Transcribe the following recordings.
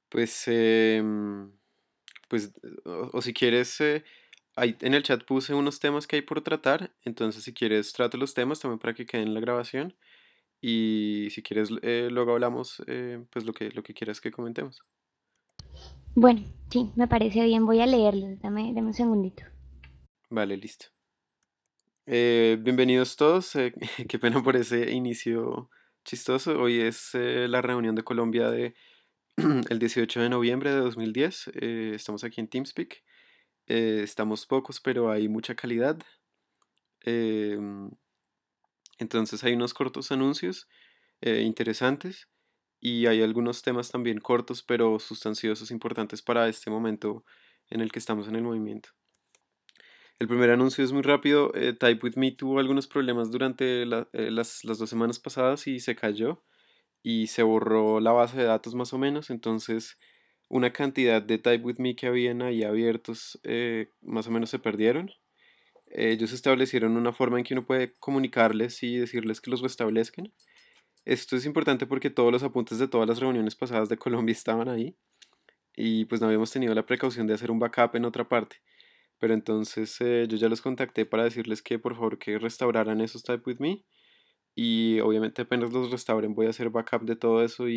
Pues, pues, o si quieres, ahí en el chat puse unos temas que hay por tratar, entonces si quieres trato los temas también para que queden en la grabación y si quieres luego hablamos pues lo que quieras que comentemos. Bueno, sí, me parece bien. Voy a leerlos. Dame un segundito. Vale, listo. Bienvenidos todos, qué pena por ese inicio chistoso. Hoy es la reunión de Colombia de el 18 de noviembre de 2010. Estamos aquí en TeamSpeak. Estamos pocos, pero hay mucha calidad. Em, entonces hay unos cortos anuncios interesantes y hay algunos temas también cortos, pero sustanciosos, importantes para este momento en el que estamos en el movimiento. El primer anuncio es muy rápido. Type With Me tuvo algunos problemas durante las 2 semanas pasadas y se cayó y se borró la base de datos más o menos. Entonces, una cantidad de Type With Me que habían ahí abiertos más o menos se perdieron. Ellos establecieron una forma en que uno puede comunicarles y decirles que los restablezcan. Esto es importante porque todos los apuntes de todas las reuniones pasadas de Colombia estaban ahí y pues no habíamos tenido la precaución de hacer un backup en otra parte. Pero entonces yo ya los contacté para decirles que por favor que restauraran esos Type With Me y obviamente apenas los restauren voy a hacer backup de todo eso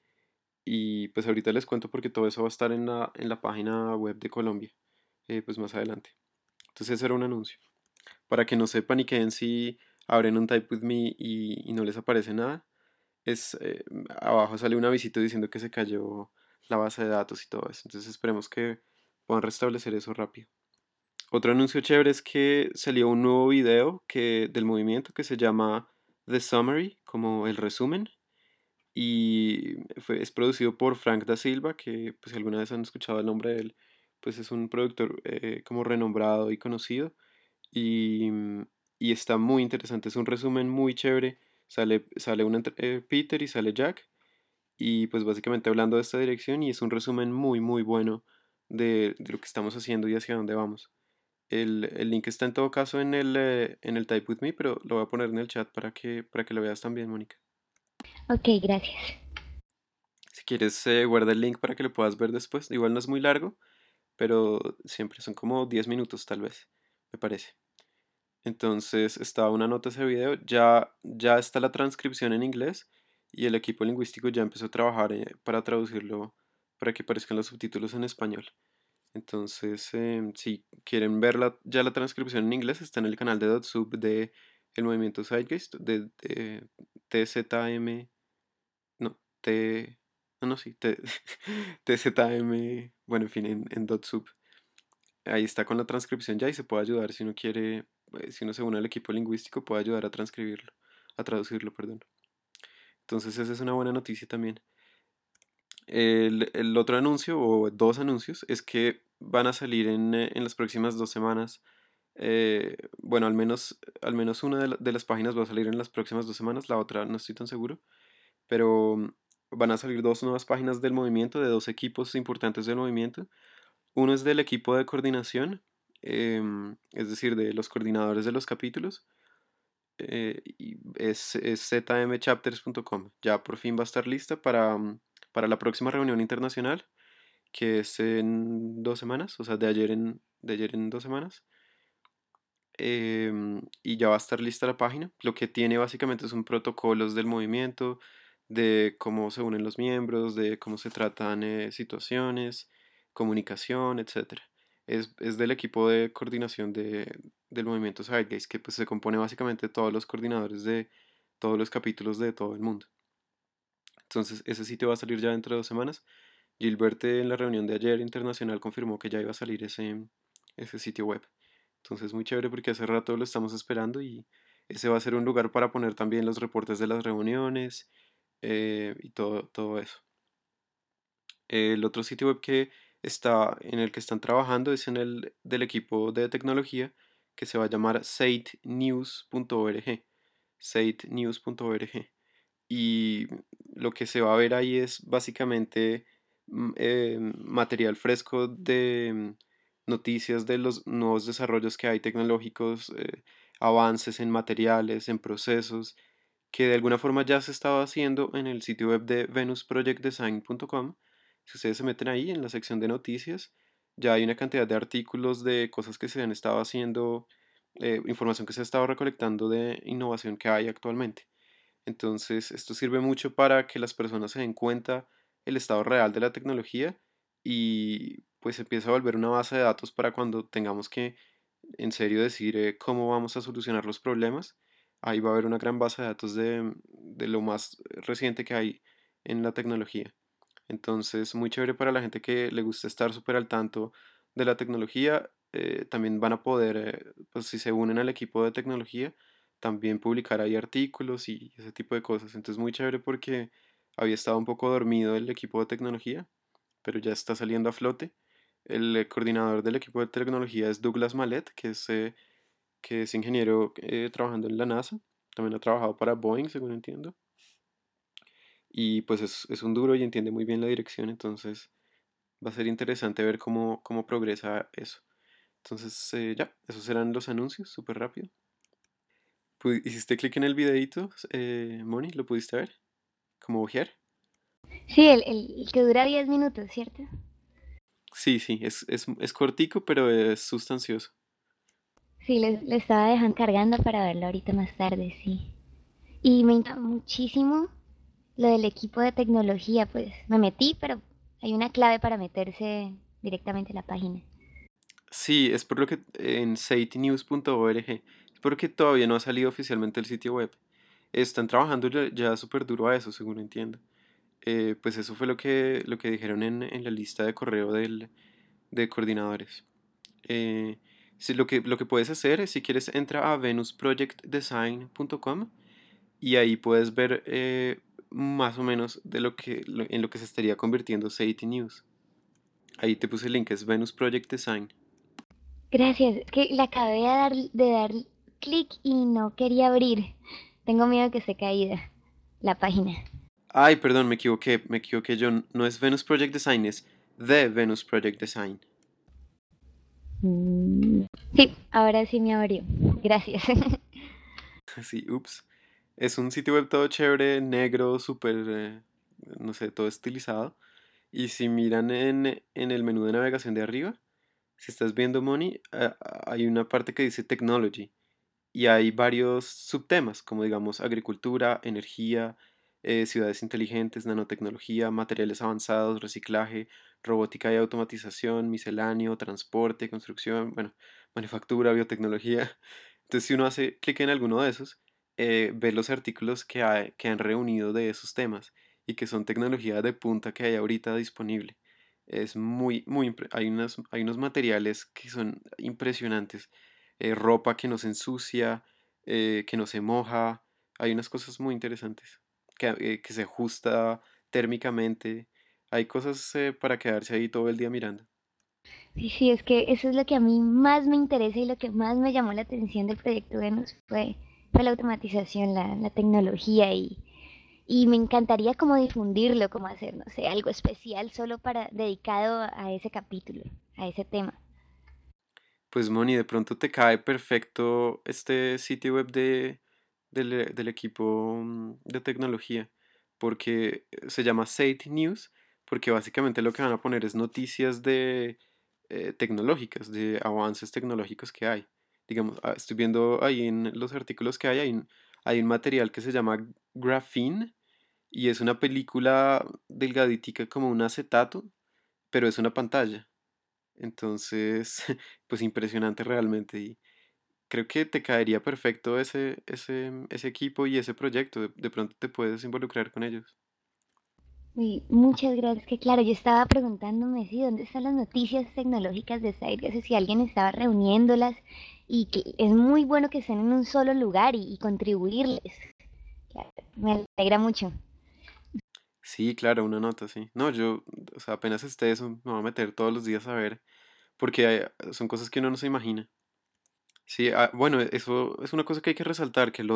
y pues ahorita les cuento porque todo eso va a estar en la página web de Colombia, pues más adelante. Entonces ese era un anuncio. Para que no se paniquen si abren un Type With Me y no les aparece nada, es abajo sale un avisito diciendo que se cayó la base de datos y todo eso. Entonces esperemos que puedan restablecer eso rápido. Otro anuncio chévere es que salió un nuevo video del movimiento que se llama The Summary, como el resumen, y es producido por Frank da Silva, que pues si alguna vez han escuchado el nombre de él, pues es un productor como renombrado y conocido, y, y está muy interesante, es un resumen muy chévere, sale Peter y sale Jack, y pues básicamente hablando de esta dirección, y es un resumen muy muy bueno de lo que estamos haciendo y hacia dónde vamos. El link está en todo caso en el Type With Me, pero lo voy a poner en el chat para que lo veas también, Mónica. Ok, gracias. Si quieres, guarda el link para que lo puedas ver después. Igual no es muy largo, pero siempre son como 10 minutos tal vez, me parece. Entonces está una nota ese video, ya está la transcripción en inglés y el equipo lingüístico ya empezó a trabajar para traducirlo para que aparezcan los subtítulos en español. Entonces, si quieren ver ya la transcripción en inglés, está en el canal de DotSub de el movimiento Zeitgeist, de TZM, no, no, no, sí, TZM, bueno, en fin, en DotSub. Ahí está con la transcripción ya y se puede ayudar si uno quiere, si uno se une al equipo lingüístico, puede ayudar a transcribirlo, a traducirlo, perdón. Entonces, esa es una buena noticia también. El otro anuncio, o dos anuncios, es que van a salir en las próximas 2 semanas. Bueno, al menos una de las páginas va a salir en las próximas 2 semanas, la otra no estoy tan seguro, pero van a salir dos nuevas páginas del movimiento, de dos equipos importantes del movimiento. Uno es del equipo de coordinación, es decir, de los coordinadores de los capítulos, y es zmchapters.com. Ya por fin va a estar lista para la próxima reunión internacional, que es en 2 semanas, o sea, de ayer en 2 semanas. Y ya va a estar lista la página. Lo que tiene básicamente son protocolos del movimiento, de cómo se unen los miembros, de cómo se tratan situaciones, comunicación, etcétera. Es del equipo de coordinación del movimiento Zeitgeist, que pues se compone básicamente de todos los coordinadores de todos los capítulos de todo el mundo. Entonces, ese sitio va a salir ya dentro de 2 semanas. Gilbert en la reunión de ayer internacional confirmó que ya iba a salir ese sitio web. Entonces, muy chévere porque hace rato lo estamos esperando y ese va a ser un lugar para poner también los reportes de las reuniones y todo eso. El otro sitio web en el que están trabajando es en el del equipo de tecnología que se va a llamar satenews.org. Satenews.org. Y lo que se va a ver ahí es básicamente material fresco de noticias de los nuevos desarrollos que hay tecnológicos, avances en materiales, en procesos, que de alguna forma ya se estaba haciendo en el sitio web de venusprojectdesign.com, Si ustedes se meten ahí en la sección de noticias, ya hay una cantidad de artículos de cosas que se han estado haciendo, información que se ha estado recolectando de innovación que hay actualmente. Entonces, esto sirve mucho para que las personas se den cuenta el estado real de la tecnología y pues empieza a volver una base de datos para cuando tengamos que en serio decir cómo vamos a solucionar los problemas. Ahí va a haber una gran base de datos de lo más reciente que hay en la tecnología. Entonces, muy chévere para la gente que le gusta estar súper al tanto de la tecnología. También van a poder, pues si se unen al equipo de tecnología, también publicar ahí artículos y ese tipo de cosas. Entonces, muy chévere porque había estado un poco dormido el equipo de tecnología, pero ya está saliendo a flote. El coordinador del equipo de tecnología es Douglas Mallet, que es ingeniero trabajando en la NASA. También ha trabajado para Boeing, según entiendo. Y pues es un duro y entiende muy bien la dirección, entonces va a ser interesante ver cómo progresa eso. Entonces, ya, esos serán los anuncios, súper rápido. ¿Hiciste clic en el videito, Moni? ¿Lo pudiste ver? ¿Cómo ojear? Sí, el que dura 10 minutos, ¿cierto? Sí, sí, es cortico, pero es sustancioso. Sí, le estaba dejando cargando para verlo ahorita más tarde, sí. Y me encanta muchísimo lo del equipo de tecnología, pues me metí, pero hay una clave para meterse directamente a la página. Sí, es por lo que en satenews.org, es porque todavía no ha salido oficialmente el sitio web. Están trabajando ya súper duro a eso, según entiendo. Pues eso fue lo que dijeron en la lista de correo de coordinadores. Sí, lo que puedes hacer es, si quieres, entra a venusprojectdesign.com y ahí puedes ver más o menos en lo que se estaría convirtiendo Safety News. Ahí te puse el link, es Venus Project Design. Gracias, es que le acabé de dar clic y no quería abrir. Tengo miedo que esté caída la página. Ay, perdón, me equivoqué yo. No es Venus Project Design, es The Venus Project Design. Mm, sí, ahora sí me abrió. Gracias. Sí, ups. Es un sitio web todo chévere, negro, súper, no sé, todo estilizado. Y si miran en el menú de navegación de arriba, si estás viendo Money, hay una parte que dice Technology y hay varios subtemas, como digamos agricultura, energía, ciudades inteligentes, nanotecnología, materiales avanzados, reciclaje, robótica y automatización, misceláneo, transporte, construcción, bueno, manufactura, biotecnología. Entonces, si uno hace clic en alguno de esos, ve los artículos que han reunido de esos temas y que son tecnología de punta que hay ahorita disponible. Es hay unos materiales que son impresionantes, ropa que no se ensucia, que no se moja. Hay unas cosas muy interesantes que se ajusta térmicamente. Hay cosas para quedarse ahí todo el día mirando. Sí, sí, es que eso es lo que a mí más me interesa y lo que más me llamó la atención del proyecto Venus fue la automatización, la tecnología y me encantaría como difundirlo, como hacer, no sé, algo especial solo para dedicado a ese capítulo, a ese tema. Pues Moni, de pronto te cae perfecto este sitio web del equipo de tecnología, porque se llama Sate News, porque básicamente lo que van a poner es noticias de tecnológicas, de avances tecnológicos que hay. Digamos, estoy viendo ahí en los artículos que hay un material que se llama Graphene y es una película delgaditica como un acetato, pero es una pantalla. Entonces, pues impresionante realmente. Y creo que te caería perfecto ese equipo y ese proyecto. De pronto te puedes involucrar con ellos. Y muchas gracias, que claro, yo estaba preguntándome si dónde están las noticias tecnológicas de Site, si alguien estaba reuniéndolas y que es muy bueno que estén en un solo lugar y contribuirles. Claro, me alegra mucho. Sí, claro, una nota, sí. No, yo, o sea, apenas esté eso, me voy a meter todos los días a ver, porque son cosas que uno no se imagina. Sí, bueno, eso es una cosa que hay que resaltar, que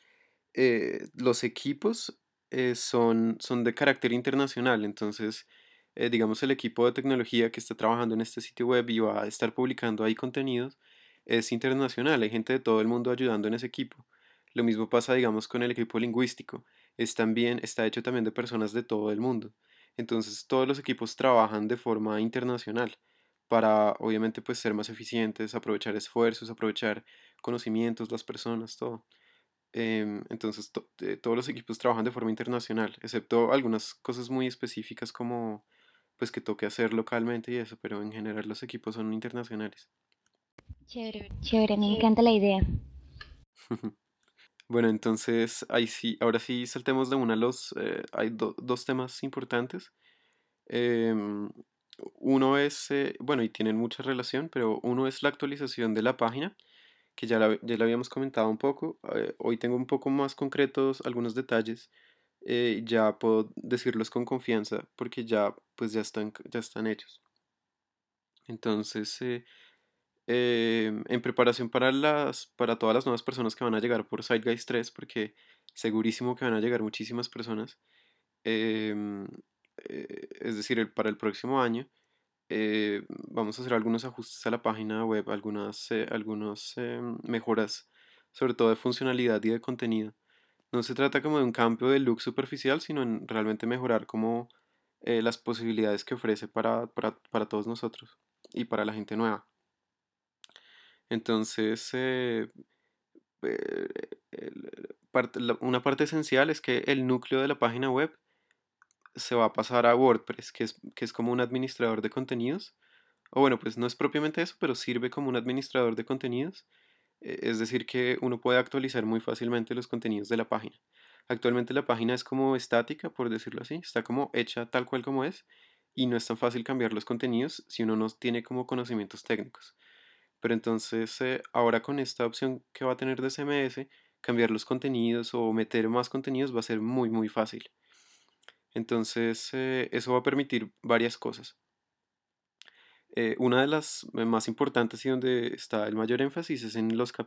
los equipos son de carácter internacional, entonces, digamos, el equipo de tecnología que está trabajando en este sitio web y va a estar publicando ahí contenidos es internacional, hay gente de todo el mundo ayudando en ese equipo. Lo mismo pasa, digamos, con el equipo lingüístico, está hecho también de personas de todo el mundo. Entonces todos los equipos trabajan de forma internacional para obviamente pues ser más eficientes, aprovechar esfuerzos, aprovechar conocimientos, las personas, todo. Entonces todos los equipos trabajan de forma internacional, excepto algunas cosas muy específicas como pues que toque hacer localmente y eso, pero en general los equipos son internacionales. Chévere, chévere, me encanta la idea. Bueno, entonces ahí sí, ahora sí saltemos de una a los, hay dos temas importantes. Em, Uno es, bueno, y tienen mucha relación, pero uno es la actualización de la página, que ya la habíamos comentado un poco. Hoy tengo un poco más concretos algunos detalles. Ya puedo decirlos con confianza porque ya, pues ya están hechos. Entonces, en preparación para todas las nuevas personas que van a llegar por Side Guys 3, porque segurísimo que van a llegar muchísimas personas, em, es decir, para el próximo año, vamos a hacer algunos ajustes a la página web, algunas mejoras, sobre todo de funcionalidad y de contenido. No se trata como de un cambio de look superficial, sino en realmente mejorar como las posibilidades que ofrece para todos nosotros y para la gente nueva. Entonces, eh, una parte esencial es que el núcleo de la página web se va a pasar a WordPress, que es como un administrador de contenidos. O bueno, pues no es propiamente eso, pero sirve como un administrador de contenidos. Es decir, que uno puede actualizar muy fácilmente los contenidos de la página. Actualmente la página es como estática, por decirlo así, está como hecha tal cual como es y no es tan fácil cambiar los contenidos si uno no tiene como conocimientos técnicos. Pero entonces ahora con esta opción que va a tener de CMS, cambiar los contenidos o meter más contenidos va a ser muy muy fácil. Entonces eso va a permitir varias cosas. Una de las más importantes y donde está el mayor énfasis es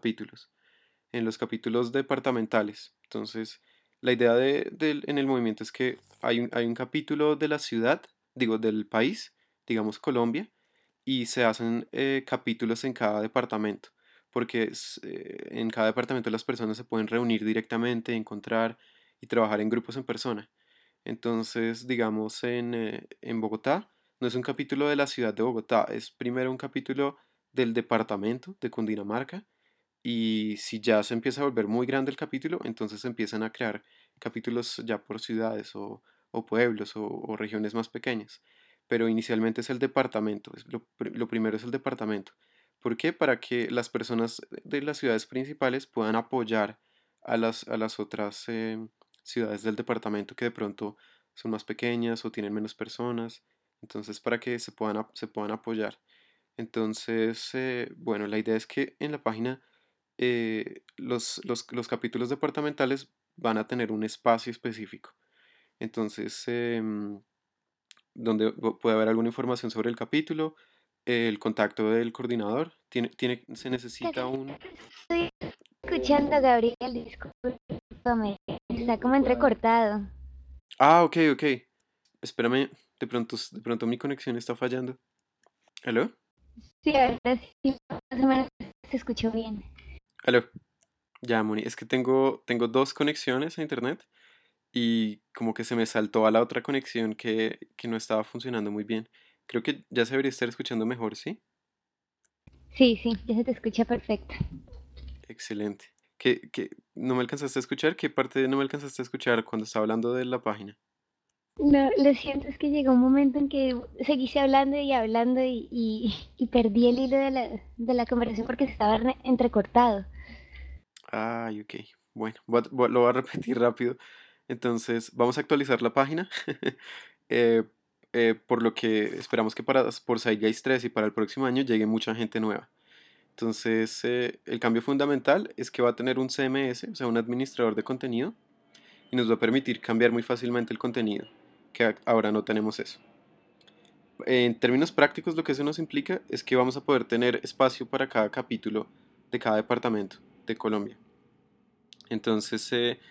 en los capítulos departamentales. Entonces, la idea en el movimiento es que hay un capítulo de la ciudad, digo, del país, digamos Colombia, y se hacen capítulos en cada departamento, porque en cada departamento las personas se pueden reunir directamente, encontrar y trabajar en grupos en persona. Entonces, digamos, en Bogotá, no es un capítulo de la ciudad de Bogotá, es primero un capítulo del departamento de Cundinamarca y si ya se empieza a volver muy grande el capítulo, entonces se empiezan a crear capítulos ya por ciudades o pueblos o regiones más pequeñas. Pero inicialmente es el departamento, lo primero es el departamento. ¿Por qué? Para que las personas de las ciudades principales puedan apoyar a las otras ciudades del departamento que de pronto son más pequeñas o tienen menos personas. Entonces, para que se puedan apoyar. Entonces, bueno, la idea es que en la página los capítulos departamentales van a tener un espacio específico. Entonces, donde puede haber alguna información sobre el capítulo, el contacto del coordinador, se necesita un... Estoy escuchando, Gabriel, discúlpame, está como entrecortado. Ah, ok, ok. Espérame, de pronto mi conexión está fallando. ¿Aló? Sí, ahora sí, más o menos se escuchó bien. ¿Aló? Ya, Moni, es que tengo dos conexiones a internet y como que se me saltó a la otra conexión que no estaba funcionando muy bien. Creo que ya se debería estar escuchando mejor, ¿sí? Sí, sí, ya se te escucha perfecto. Excelente. ¿No me alcanzaste a escuchar? ¿Qué parte no me alcanzaste a escuchar cuando estaba hablando de la página? No, lo siento, es que llegó un momento en que seguiste hablando y hablando y perdí el hilo de la conversación porque se estaba entrecortado. Ay, ok. Bueno, lo voy a repetir rápido. Entonces, vamos a actualizar la página. eh, por lo que esperamos que por Side Guys 3 y para el próximo año llegue mucha gente nueva. Entonces, el cambio fundamental es que va a tener un CMS, o sea, un administrador de contenido, y nos va a permitir cambiar muy fácilmente el contenido, que ahora no tenemos eso. En términos prácticos, lo que eso nos implica es que vamos a poder tener espacio para cada capítulo de cada departamento de Colombia. Entonces,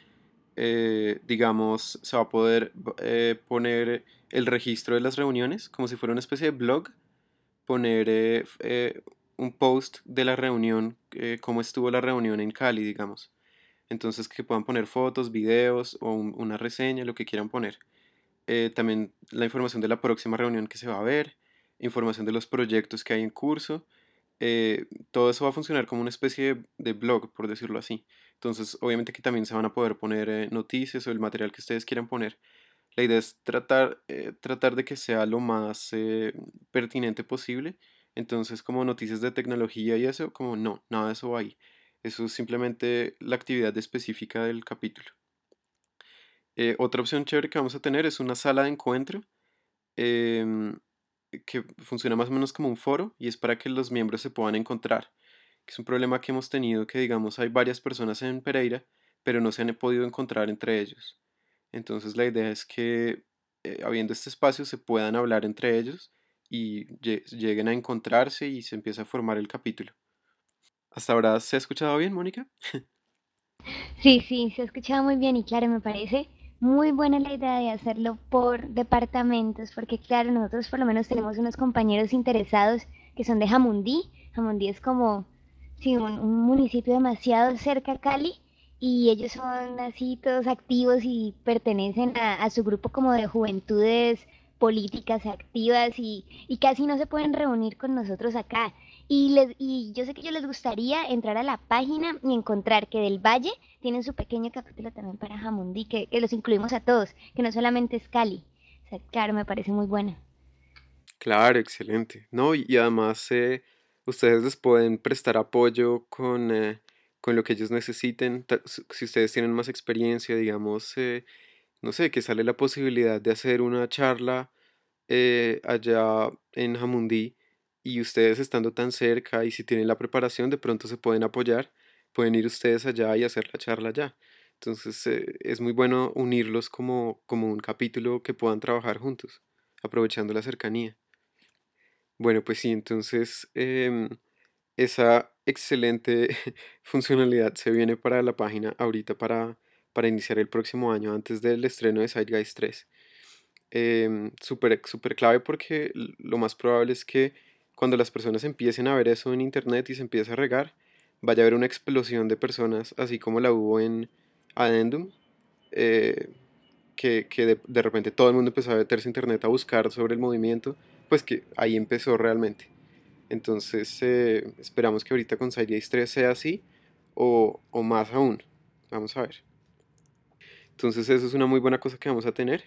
digamos, se va a poder poner el registro de las reuniones como si fuera una especie de blog, poner un post de la reunión, cómo estuvo la reunión en Cali, digamos. Entonces, que puedan poner fotos, videos o una reseña, lo que quieran poner. también la información de la próxima reunión que se va a ver, información de los proyectos que hay en curso. Todo eso va a funcionar como una especie de blog, por decirlo así. Entonces, obviamente que también se van a poder poner noticias o el material que ustedes quieran poner. La idea es tratar de que sea lo más pertinente posible. Entonces, como noticias de tecnología y eso, como no, nada de eso va ahí. Eso es simplemente la actividad específica del capítulo. Otra opción chévere que vamos a tener es una sala de encuentro em, que funciona más o menos como un foro y es para que los miembros se puedan encontrar. Que es un problema que hemos tenido que, digamos, hay varias personas en Pereira, pero no se han podido encontrar entre ellos. Entonces la idea es que habiendo este espacio se puedan hablar entre ellos y lleguen a encontrarse y se empiece a formar el capítulo. ¿Hasta ahora se ha escuchado bien, Mónica? Sí, sí, se ha escuchado muy bien y claro, me parece muy buena la idea de hacerlo por departamentos, porque claro, nosotros por lo menos tenemos unos compañeros interesados que son de Jamundí. Jamundí es como, sí, un municipio demasiado cerca a Cali y ellos son así todos activos y pertenecen a su grupo como de juventudes políticas activas y casi no se pueden reunir con nosotros acá. Y yo sé que a ellos les gustaría entrar a la página y encontrar que del Valle tienen su pequeño capítulo también para Jamundí, que los incluimos a todos, que no solamente es Cali. O sea, claro, me parece muy buena. Claro, excelente. No, y además ustedes les pueden prestar apoyo con lo que ellos necesiten. Si ustedes tienen más experiencia, digamos, no sé, que sale la posibilidad de hacer una charla allá en Jamundí y ustedes estando tan cerca y si tienen la preparación, de pronto se pueden apoyar, pueden ir ustedes allá y hacer la charla allá. Entonces, es muy bueno unirlos como un capítulo que puedan trabajar juntos, aprovechando la cercanía. Bueno, pues sí, entonces esa excelente funcionalidad se viene para la página ahorita para iniciar el próximo año, antes del estreno de Side Guys 3. Súper, súper clave porque lo más probable es que cuando las personas empiecen a ver eso en internet y se empiece a regar, vaya a haber una explosión de personas, así como la hubo en Addendum, eh, que de repente todo el mundo empezó a meterse a internet a buscar sobre el movimiento, pues que ahí empezó realmente. Entonces esperamos que ahorita con Side Days 3 sea así o más aún. Vamos a ver. Entonces eso es una muy buena cosa que vamos a tener.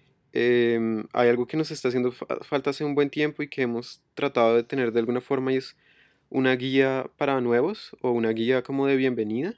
Hay algo que nos está haciendo falta hace un buen tiempo y que hemos tratado de tener de alguna forma y es una guía para nuevos o una guía como de bienvenida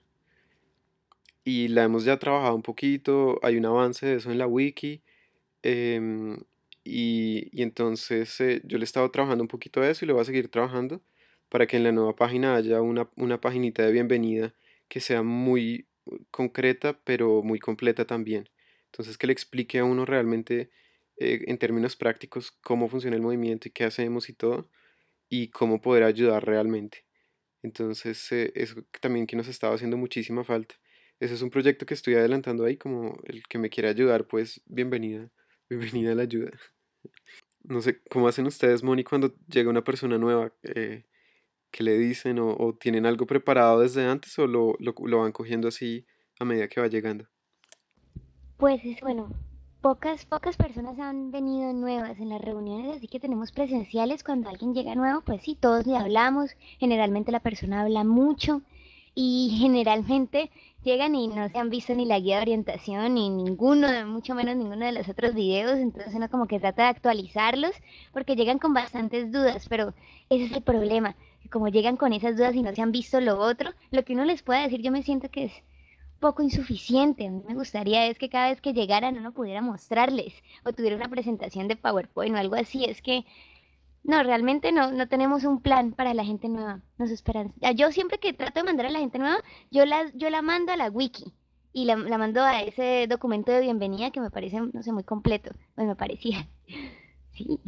y la hemos ya trabajado un poquito, hay un avance de eso en la wiki. Em, y entonces yo le he estado trabajando un poquito a eso y lo voy a seguir trabajando para que en la nueva página haya una paginita de bienvenida que sea muy concreta, pero muy completa también. Entonces que le explique a uno realmente en términos prácticos cómo funciona el movimiento y qué hacemos y todo, y cómo poder ayudar realmente. Entonces, eso también que nos estaba haciendo muchísima falta. Ese es un proyecto que estoy adelantando ahí, como el que me quiera ayudar, pues bienvenida, bienvenida a la ayuda. No sé, ¿cómo hacen ustedes, Moni, cuando llega una persona nueva? ¿Qué le dicen o tienen algo preparado desde antes o lo van cogiendo así a medida que va llegando? Pues es bueno, pocas personas han venido nuevas en las reuniones, así que tenemos presenciales. Cuando alguien llega nuevo, pues sí, todos le hablamos. Generalmente la persona habla mucho y generalmente llegan y no se han visto ni la guía de orientación ni ninguno, mucho menos ninguno de los otros videos. Entonces uno como que trata de actualizarlos porque llegan con bastantes dudas, pero ese es el problema. Que como llegan con esas dudas y no se han visto lo otro, lo que uno les pueda decir, yo me siento que es poco insuficiente. A mí me gustaría es que cada vez que llegaran uno pudiera mostrarles o tuviera una presentación de PowerPoint o algo así. Es que no, realmente no tenemos un plan para la gente nueva. Nos esperan. Yo siempre que trato de mandar a la gente nueva, yo la mando a la wiki y la mando a ese documento de bienvenida que me parece, no sé, muy completo. Pues me parecía. Sí.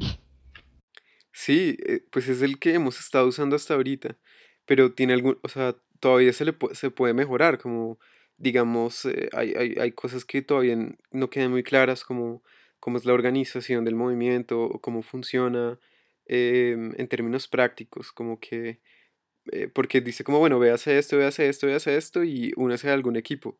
Sí, pues es el que hemos estado usando hasta ahorita, pero tiene algún, o sea, todavía se puede mejorar, como digamos, hay cosas que todavía no quedan muy claras, como cómo es la organización del movimiento o cómo funciona en términos prácticos, como que, porque dice como, bueno, véase esto, véase esto, véase esto y únase a algún equipo,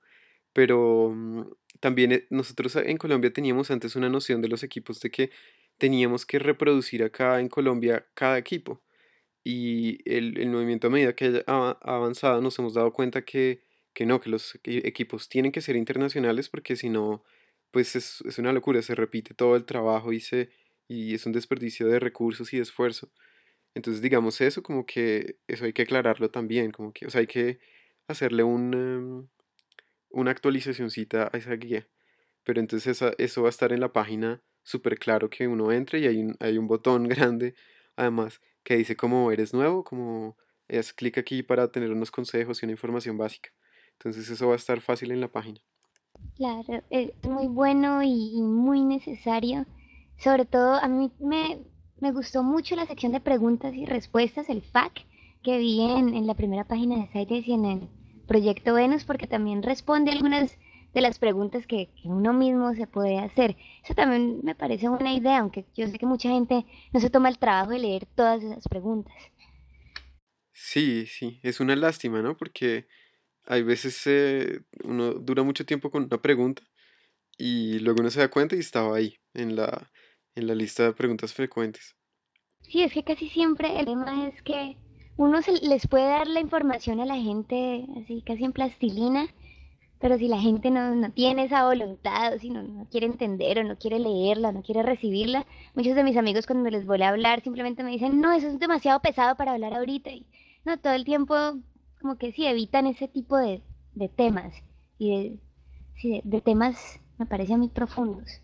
pero también nosotros en Colombia teníamos antes una noción de los equipos de que teníamos que reproducir acá en Colombia cada equipo. Y el movimiento a medida que ha avanzado nos hemos dado cuenta que no, que los equipos tienen que ser internacionales porque si no, pues es una locura, se repite todo el trabajo y es un desperdicio de recursos y de esfuerzo. Entonces, digamos eso, como que eso hay que aclararlo también, como que, o sea, hay que hacerle una actualizacioncita a esa guía. Pero entonces eso va a estar en la página súper claro que uno entre y hay un botón grande, además, que dice como eres nuevo, como haz clic aquí para tener unos consejos y una información básica. Entonces eso va a estar fácil en la página. Claro, es muy bueno y muy necesario. Sobre todo, me gustó mucho la sección de preguntas y respuestas, el FAQ, que vi en la primera página de CITES y en el proyecto Venus, porque también responde algunas de las preguntas que uno mismo se puede hacer. Eso también me parece buena idea, aunque yo sé que mucha gente no se toma el trabajo de leer todas esas preguntas. Sí, sí, es una lástima, ¿no? Porque hay veces uno dura mucho tiempo con una pregunta y luego uno se da cuenta y estaba ahí, en la lista de preguntas frecuentes. Sí, es que casi siempre el tema es que les puede dar la información a la gente así casi en plastilina, pero si la gente no tiene esa voluntad, o si no quiere entender o no quiere leerla, no quiere recibirla, muchos de mis amigos cuando les voy a hablar simplemente me dicen, no, eso es demasiado pesado para hablar ahorita. Y no, todo el tiempo como que sí evitan ese tipo de temas y sí, de temas me parecen muy profundos.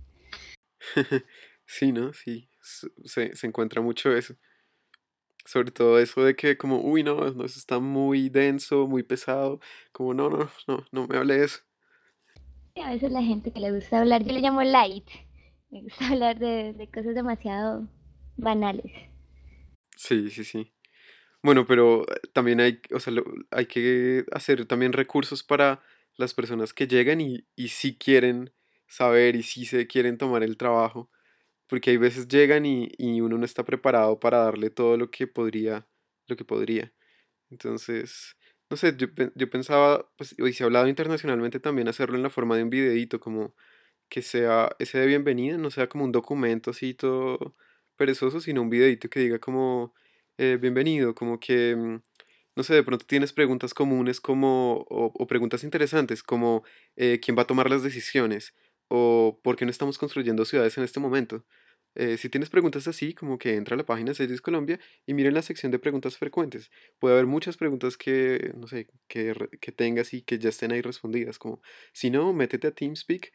Sí, ¿no? Sí, se encuentra mucho eso. Sobre todo eso de que como, uy, no, no, eso está muy denso, muy pesado, como, no, no, no, no me hable de eso. Y a veces la gente que le gusta hablar, yo le llamo light, me gusta hablar de cosas demasiado banales. Sí, sí, sí. Bueno, pero también o sea, hay que hacer también recursos para las personas que llegan y sí quieren saber y sí se quieren tomar el trabajo, porque hay veces llegan y uno no está preparado para darle todo lo que podría. Entonces, no sé, yo pensaba, pues, hoy se ha hablado internacionalmente también hacerlo en la forma de un videíto, como que sea ese de bienvenida, no sea como un documento así todo perezoso, sino un videito que diga como bienvenido, como que, no sé, de pronto tienes preguntas comunes como, o preguntas interesantes como quién va a tomar las decisiones o por qué no estamos construyendo ciudades en este momento. Si tienes preguntas así, como que entra a la página de Series Colombia y mira en la sección de preguntas frecuentes. Puede haber muchas preguntas que, no sé, que tengas y que ya estén ahí respondidas, como si no, métete a TeamSpeak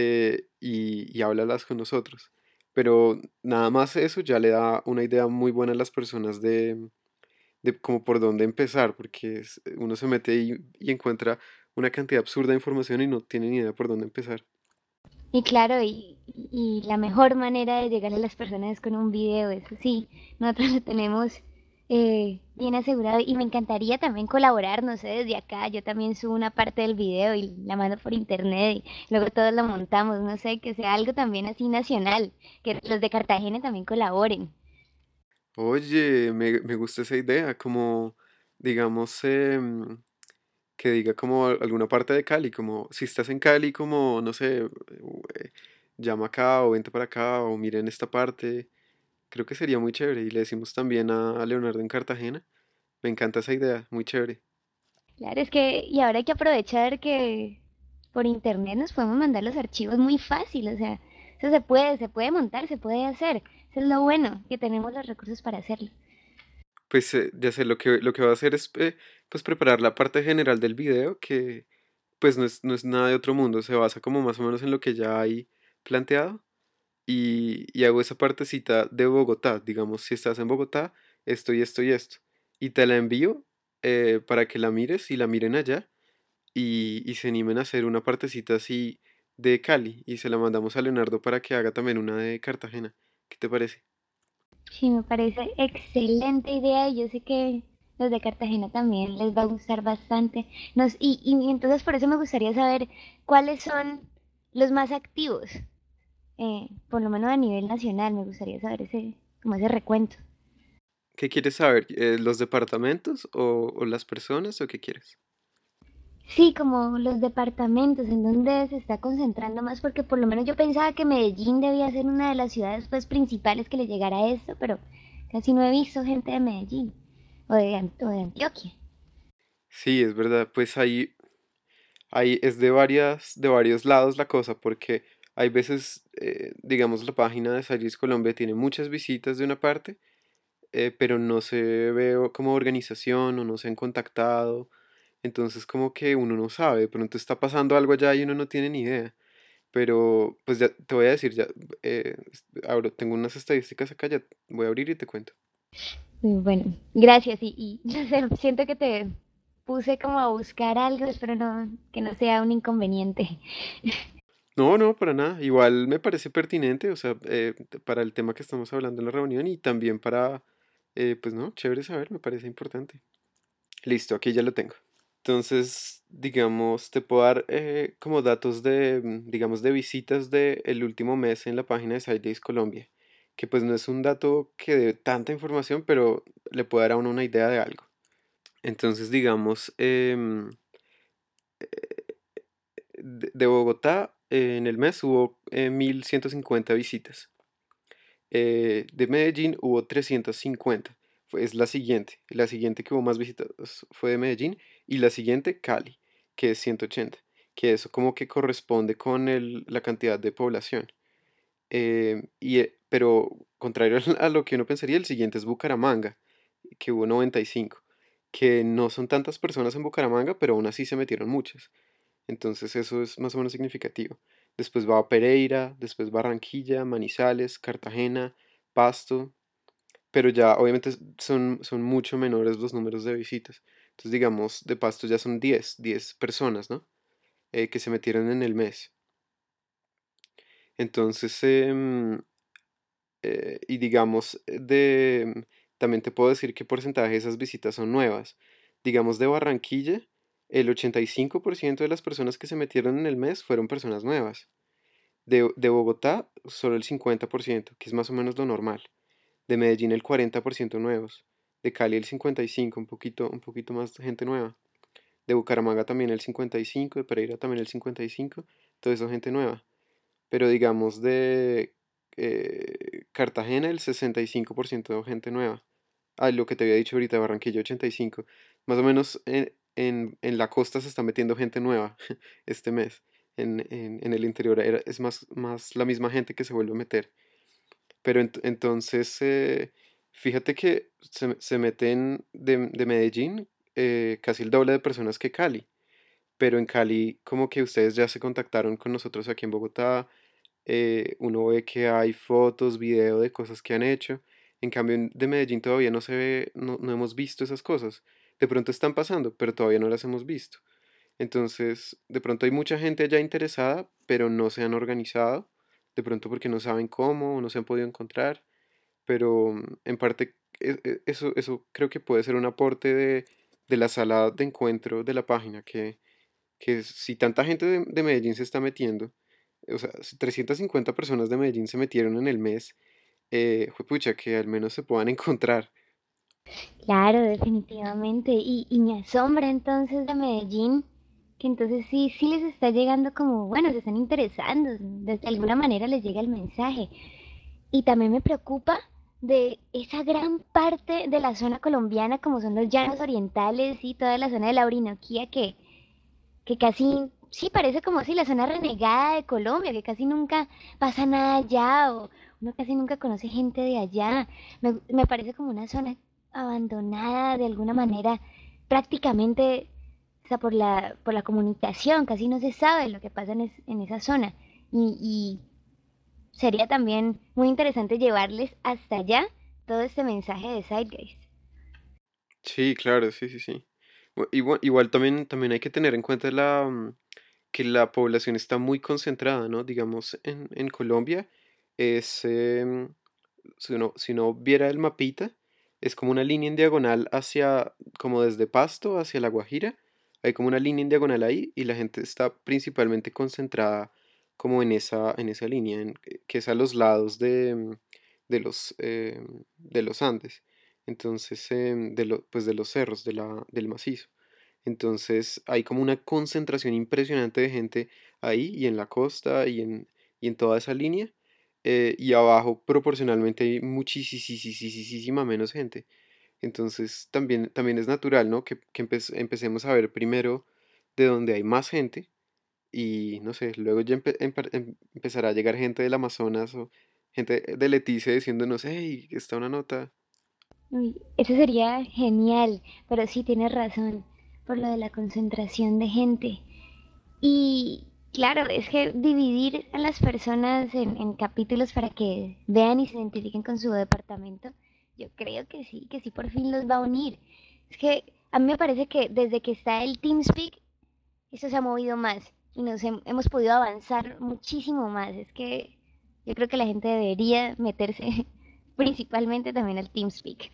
y háblalas con nosotros. Pero nada más eso ya le da una idea muy buena a las personas de como por dónde empezar, porque uno se mete y encuentra una cantidad absurda de información y no tiene ni idea por dónde empezar. Y claro, y la mejor manera de llegar a las personas es con un video, eso sí, nosotros lo tenemos bien asegurado y me encantaría también colaborar, no sé, desde acá, yo también subo una parte del video y la mando por internet y luego todos lo montamos, no sé, que sea algo también así nacional, que los de Cartagena también colaboren. Oye, me gusta esa idea, como, digamos, que diga como alguna parte de Cali, como si estás en Cali, como, no sé, llama acá o vente para acá o miren esta parte. Creo que sería muy chévere. Y le decimos también a Leonardo en Cartagena. Me encanta esa idea, muy chévere. Claro, es que, y ahora hay que aprovechar que por internet nos podemos mandar los archivos muy fácil, o sea, eso se puede montar, se puede hacer. Eso es lo bueno, que tenemos los recursos para hacerlo. Pues ya sé, lo que va a hacer es pues preparar la parte general del video, que pues no es nada de otro mundo, se basa como más o menos en lo que ya hay planteado. Y hago esa partecita de Bogotá, digamos, si estás en Bogotá, esto y esto y esto. Y te la envío para que la mires y la miren allá y se animen a hacer una partecita así de Cali y se la mandamos a Leonardo para que haga también una de Cartagena. ¿Qué te parece? Sí, me parece excelente idea y yo sé que los de Cartagena también les va a gustar bastante. Y entonces por eso me gustaría saber cuáles son los más activos, por lo menos a nivel nacional, me gustaría saber como ese recuento. ¿Qué quieres saber? ¿Los departamentos o las personas o qué quieres? Sí, como los departamentos en donde se está concentrando más, porque por lo menos yo pensaba que Medellín debía ser una de las ciudades pues principales que le llegara a esto, pero casi no he visto gente de Medellín o de Antioquia. Sí, es verdad, pues ahí es de varios lados la cosa, porque hay veces, digamos, la página de Sallis Colombia tiene muchas visitas de una parte, pero no se ve como organización o no se han contactado. Entonces como que uno no sabe, de pronto está pasando algo allá y uno no tiene ni idea. Pero pues ya te voy a decir, ya ahora tengo unas estadísticas acá, ya voy a abrir y te cuento. Bueno, gracias y no sé, siento que te puse como a buscar algo, espero no, que no sea un inconveniente. No, no, para nada. Igual me parece pertinente, o sea, para el tema que estamos hablando en la reunión y también para, pues no, chévere saber, me parece importante. Listo, aquí ya lo tengo. Entonces, digamos, te puedo dar como datos de, digamos, de visitas del último mes en la página de SciDays Colombia, que pues no es un dato que dé tanta información, pero le puede dar a uno una idea de algo. Entonces, digamos, de Bogotá en el mes hubo 1150 visitas. De Medellín hubo 350. Es la siguiente. La siguiente que hubo más visitas fue de Medellín. Y la siguiente, Cali, que es 180. Que eso como que corresponde con la cantidad de población. Pero contrario a lo que uno pensaría, el siguiente es Bucaramanga, que hubo 95. Que no son tantas personas en Bucaramanga, pero aún así se metieron muchas. Entonces eso es más o menos significativo. Después va Pereira, después Barranquilla, Manizales, Cartagena, Pasto, pero ya obviamente son mucho menores los números de visitas. Entonces digamos, de Pasto ya son 10 personas, ¿no? Que se metieron en el mes. Entonces, y digamos, también te puedo decir qué porcentaje de esas visitas son nuevas. Digamos, de Barranquilla, el 85% de las personas que se metieron en el mes fueron personas nuevas. De Bogotá, solo el 50%, que es más o menos lo normal. De Medellín, el 40% nuevos. De Cali, el 55%, un poquito más de gente nueva. De Bucaramanga también el 55%, de Pereira también el 55%, todo eso gente nueva. Pero digamos de Cartagena, el 65% de gente nueva. Ah, lo que te había dicho ahorita, Barranquilla 85. Más o menos en la costa se está metiendo gente nueva este mes. En el interior es más la misma gente que se vuelve a meter. Pero entonces, fíjate que se meten de Medellín casi el doble de personas que Cali. Pero en Cali, como que ustedes ya se contactaron con nosotros aquí en Bogotá, uno ve que hay fotos, video de cosas que han hecho. En cambio, de Medellín todavía no se ve, no hemos visto esas cosas. De pronto están pasando, pero todavía no las hemos visto. Entonces, de pronto hay mucha gente allá interesada, pero no se han organizado. De pronto porque no saben cómo o no se han podido encontrar. Pero en parte, eso creo que puede ser un aporte de la sala de encuentro de la página, que si tanta gente de Medellín se está metiendo, o sea, si 350 personas de Medellín se metieron en el mes, juepucha, que al menos se puedan encontrar. Claro, definitivamente. Y me asombra entonces de Medellín, que entonces sí, sí les está llegando como, bueno, se están interesando, de alguna manera les llega el mensaje. Y también me preocupa de esa gran parte de la zona colombiana, como son los llanos orientales y toda la zona de la Orinoquía, que casi, sí, parece como si la zona renegada de Colombia, que casi nunca pasa nada allá o uno casi nunca conoce gente de allá. Me parece como una zona abandonada de alguna manera, prácticamente, o sea, por la comunicación, casi no se sabe lo que pasa en esa zona. Y sería también muy interesante llevarles hasta allá todo este mensaje de Zeitgeist. Sí, claro, sí, sí, sí. Igual también hay que tener en cuenta que la población está muy concentrada, ¿no? Digamos, en Colombia es, si uno viera el mapita, es como una línea en diagonal como desde Pasto hacia La Guajira, hay como una línea en diagonal ahí y la gente está principalmente concentrada como en esa línea, que es a los lados de los Andes, entonces, pues de los cerros, del macizo. Entonces hay como una concentración impresionante de gente ahí y en la costa y en toda esa línea. Y abajo proporcionalmente hay muchísima menos gente. Entonces también es natural, ¿no? Que empecemos a ver primero de donde hay más gente y no sé, luego ya empezará a llegar gente del Amazonas o gente de Leticia diciéndonos, hey, está una nota. Uy, eso sería genial, pero sí tienes razón por lo de la concentración de gente. Y claro, es que dividir a las personas en capítulos para que vean y se identifiquen con su departamento, yo creo que sí por fin los va a unir. Es que a mí me parece que desde que está el TeamSpeak, eso se ha movido más y hemos podido avanzar muchísimo más. Es que yo creo que la gente debería meterse principalmente también al TeamSpeak.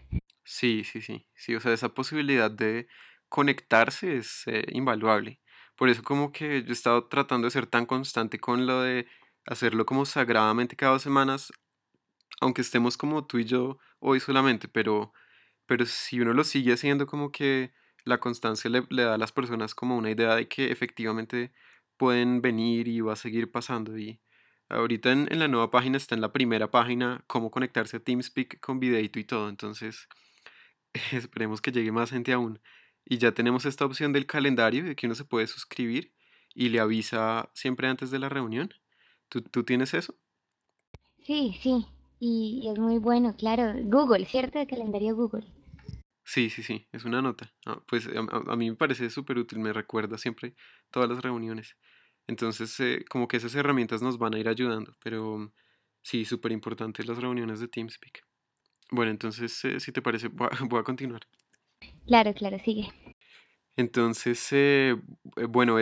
Sí, o sea, esa posibilidad de conectarse es invaluable. Por eso como que yo he estado tratando de ser tan constante con lo de hacerlo como sagradamente cada 2 semanas, aunque estemos como tú y yo hoy solamente, pero si uno lo sigue haciendo como que la constancia le da a las personas como una idea de que efectivamente pueden venir y va a seguir pasando. Y ahorita en la nueva página está en la primera página cómo conectarse a TeamSpeak con videito y todo, entonces esperemos que llegue más gente aún. Y ya tenemos esta opción del calendario de que uno se puede suscribir y le avisa siempre antes de la reunión. ¿Tú tienes eso? Sí, sí, y es muy bueno, claro. Google, ¿cierto? El calendario Google. Sí, es una nota. Pues a mí me parece súper útil, me recuerda siempre todas las reuniones. Entonces, como que esas herramientas nos van a ir ayudando, pero sí, súper importantes las reuniones de TeamSpeak. Bueno, entonces, si te parece, voy a continuar. Claro, claro, sigue. Entonces, bueno,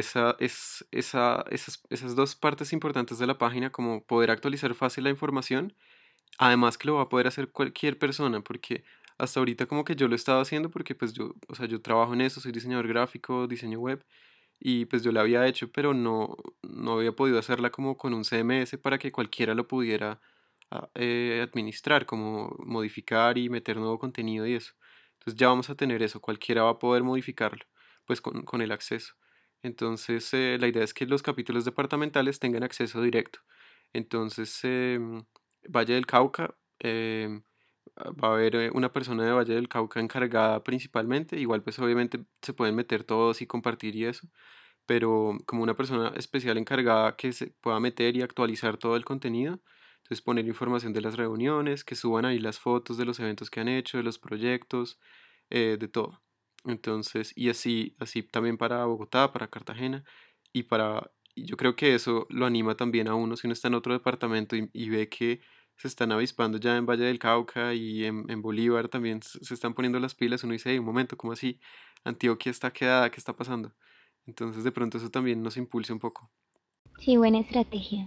esas dos partes importantes de la página, como poder actualizar fácil la información. Además que lo va a poder hacer cualquier persona, porque hasta ahorita como que yo lo he estado haciendo porque pues yo, o sea, yo trabajo en eso, soy diseñador gráfico, diseño web, y pues yo la había hecho, pero no había podido hacerla como con un CMS para que cualquiera lo pudiera administrar, como modificar y meter nuevo contenido y eso. Entonces ya vamos a tener eso, cualquiera va a poder modificarlo, pues con el acceso. Entonces la idea es que los capítulos departamentales tengan acceso directo. Entonces, Valle del Cauca, va a haber una persona de Valle del Cauca encargada principalmente, igual pues obviamente se pueden meter todos y compartir y eso, pero como una persona especial encargada que se pueda meter y actualizar todo el contenido, entonces poner información de las reuniones, que suban ahí las fotos de los eventos que han hecho, de los proyectos, de todo. Entonces, y así también para Bogotá, para Cartagena y yo creo que eso lo anima también a uno si uno está en otro departamento y ve que se están avispando ya en Valle del Cauca y en Bolívar también se están poniendo las pilas, uno dice, "Ey, un momento, ¿cómo así? Antioquia está quedada, ¿qué está pasando?" Entonces de pronto eso también nos impulsa un poco. Sí, buena estrategia.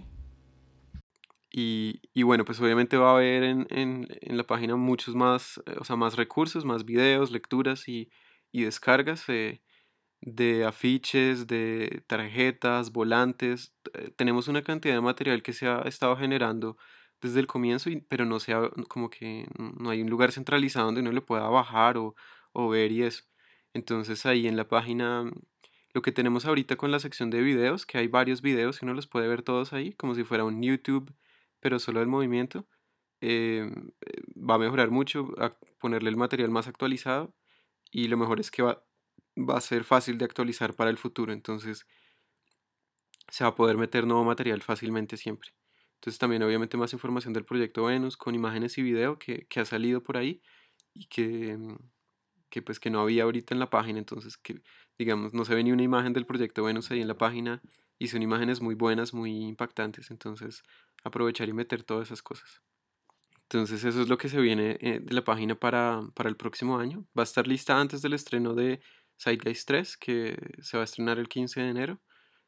Y bueno, pues obviamente va a haber en la página muchos más, o sea, más recursos, más videos, lecturas y descargas de afiches, de tarjetas, volantes. Tenemos una cantidad de material que se ha estado generando desde el comienzo, pero no se ha, como que no hay un lugar centralizado donde uno lo pueda bajar o ver y eso. Entonces ahí en la página, lo que tenemos ahorita con la sección de videos, que hay varios videos y uno los puede ver todos ahí, como si fuera un YouTube, pero solo del movimiento, va a mejorar mucho, a ponerle el material más actualizado y lo mejor es que va a ser fácil de actualizar para el futuro, entonces se va a poder meter nuevo material fácilmente siempre. Entonces también obviamente más información del proyecto Venus con imágenes y video que ha salido por ahí y que pues que no había ahorita en la página, entonces que digamos no se ve ni una imagen del proyecto Venus ahí en la página y son imágenes muy buenas, muy impactantes, entonces aprovechar y meter todas esas cosas. Entonces eso es lo que se viene de la página para el próximo año. Va a estar lista antes del estreno de Zeitgeist 3, que se va a estrenar el 15 de enero.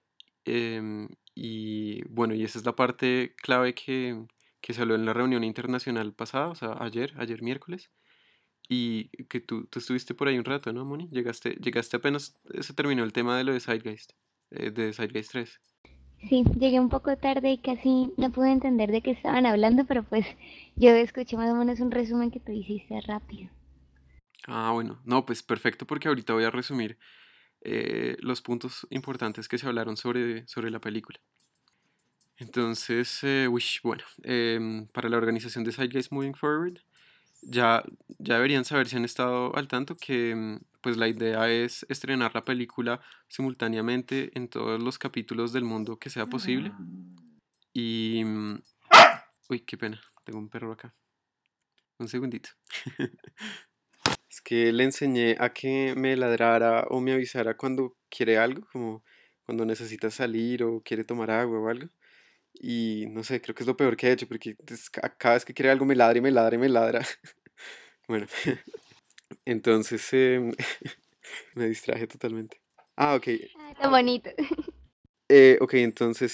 Y bueno, y esa es la parte clave que se habló en la reunión internacional pasada, o sea, ayer miércoles. Y que tú estuviste por ahí un rato, ¿no, Moni? Llegaste apenas se terminó el tema de lo de Zeitgeist 3. Sí, llegué un poco tarde y casi no pude entender de qué estaban hablando, pero pues yo escuché más o menos un resumen que tú hiciste rápido. Ah, bueno, no, pues perfecto porque ahorita voy a resumir. los puntos importantes que se hablaron sobre la película. Entonces, bueno, para la organización de Zeitgeist Moving Forward, ya, ya deberían saber si han estado al tanto que pues la idea es estrenar la película simultáneamente en todos los capítulos del mundo que sea posible. Y... uy, qué pena, tengo un perro acá. Un segundito. Es que le enseñé a que me ladrara o me avisara cuando quiere algo, como cuando necesita salir o quiere tomar agua o algo. Y no sé, creo que es lo peor que he hecho, porque cada vez que quiere algo me ladra y me ladra y me ladra. Bueno, entonces me distraje totalmente. Ah, ok. Ah, tan bonito. Ok, entonces...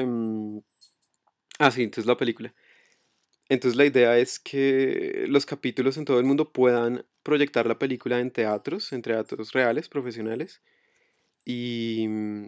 sí, entonces la película. Entonces la idea es que los capítulos en todo el mundo puedan proyectar la película en teatros reales, profesionales. Y,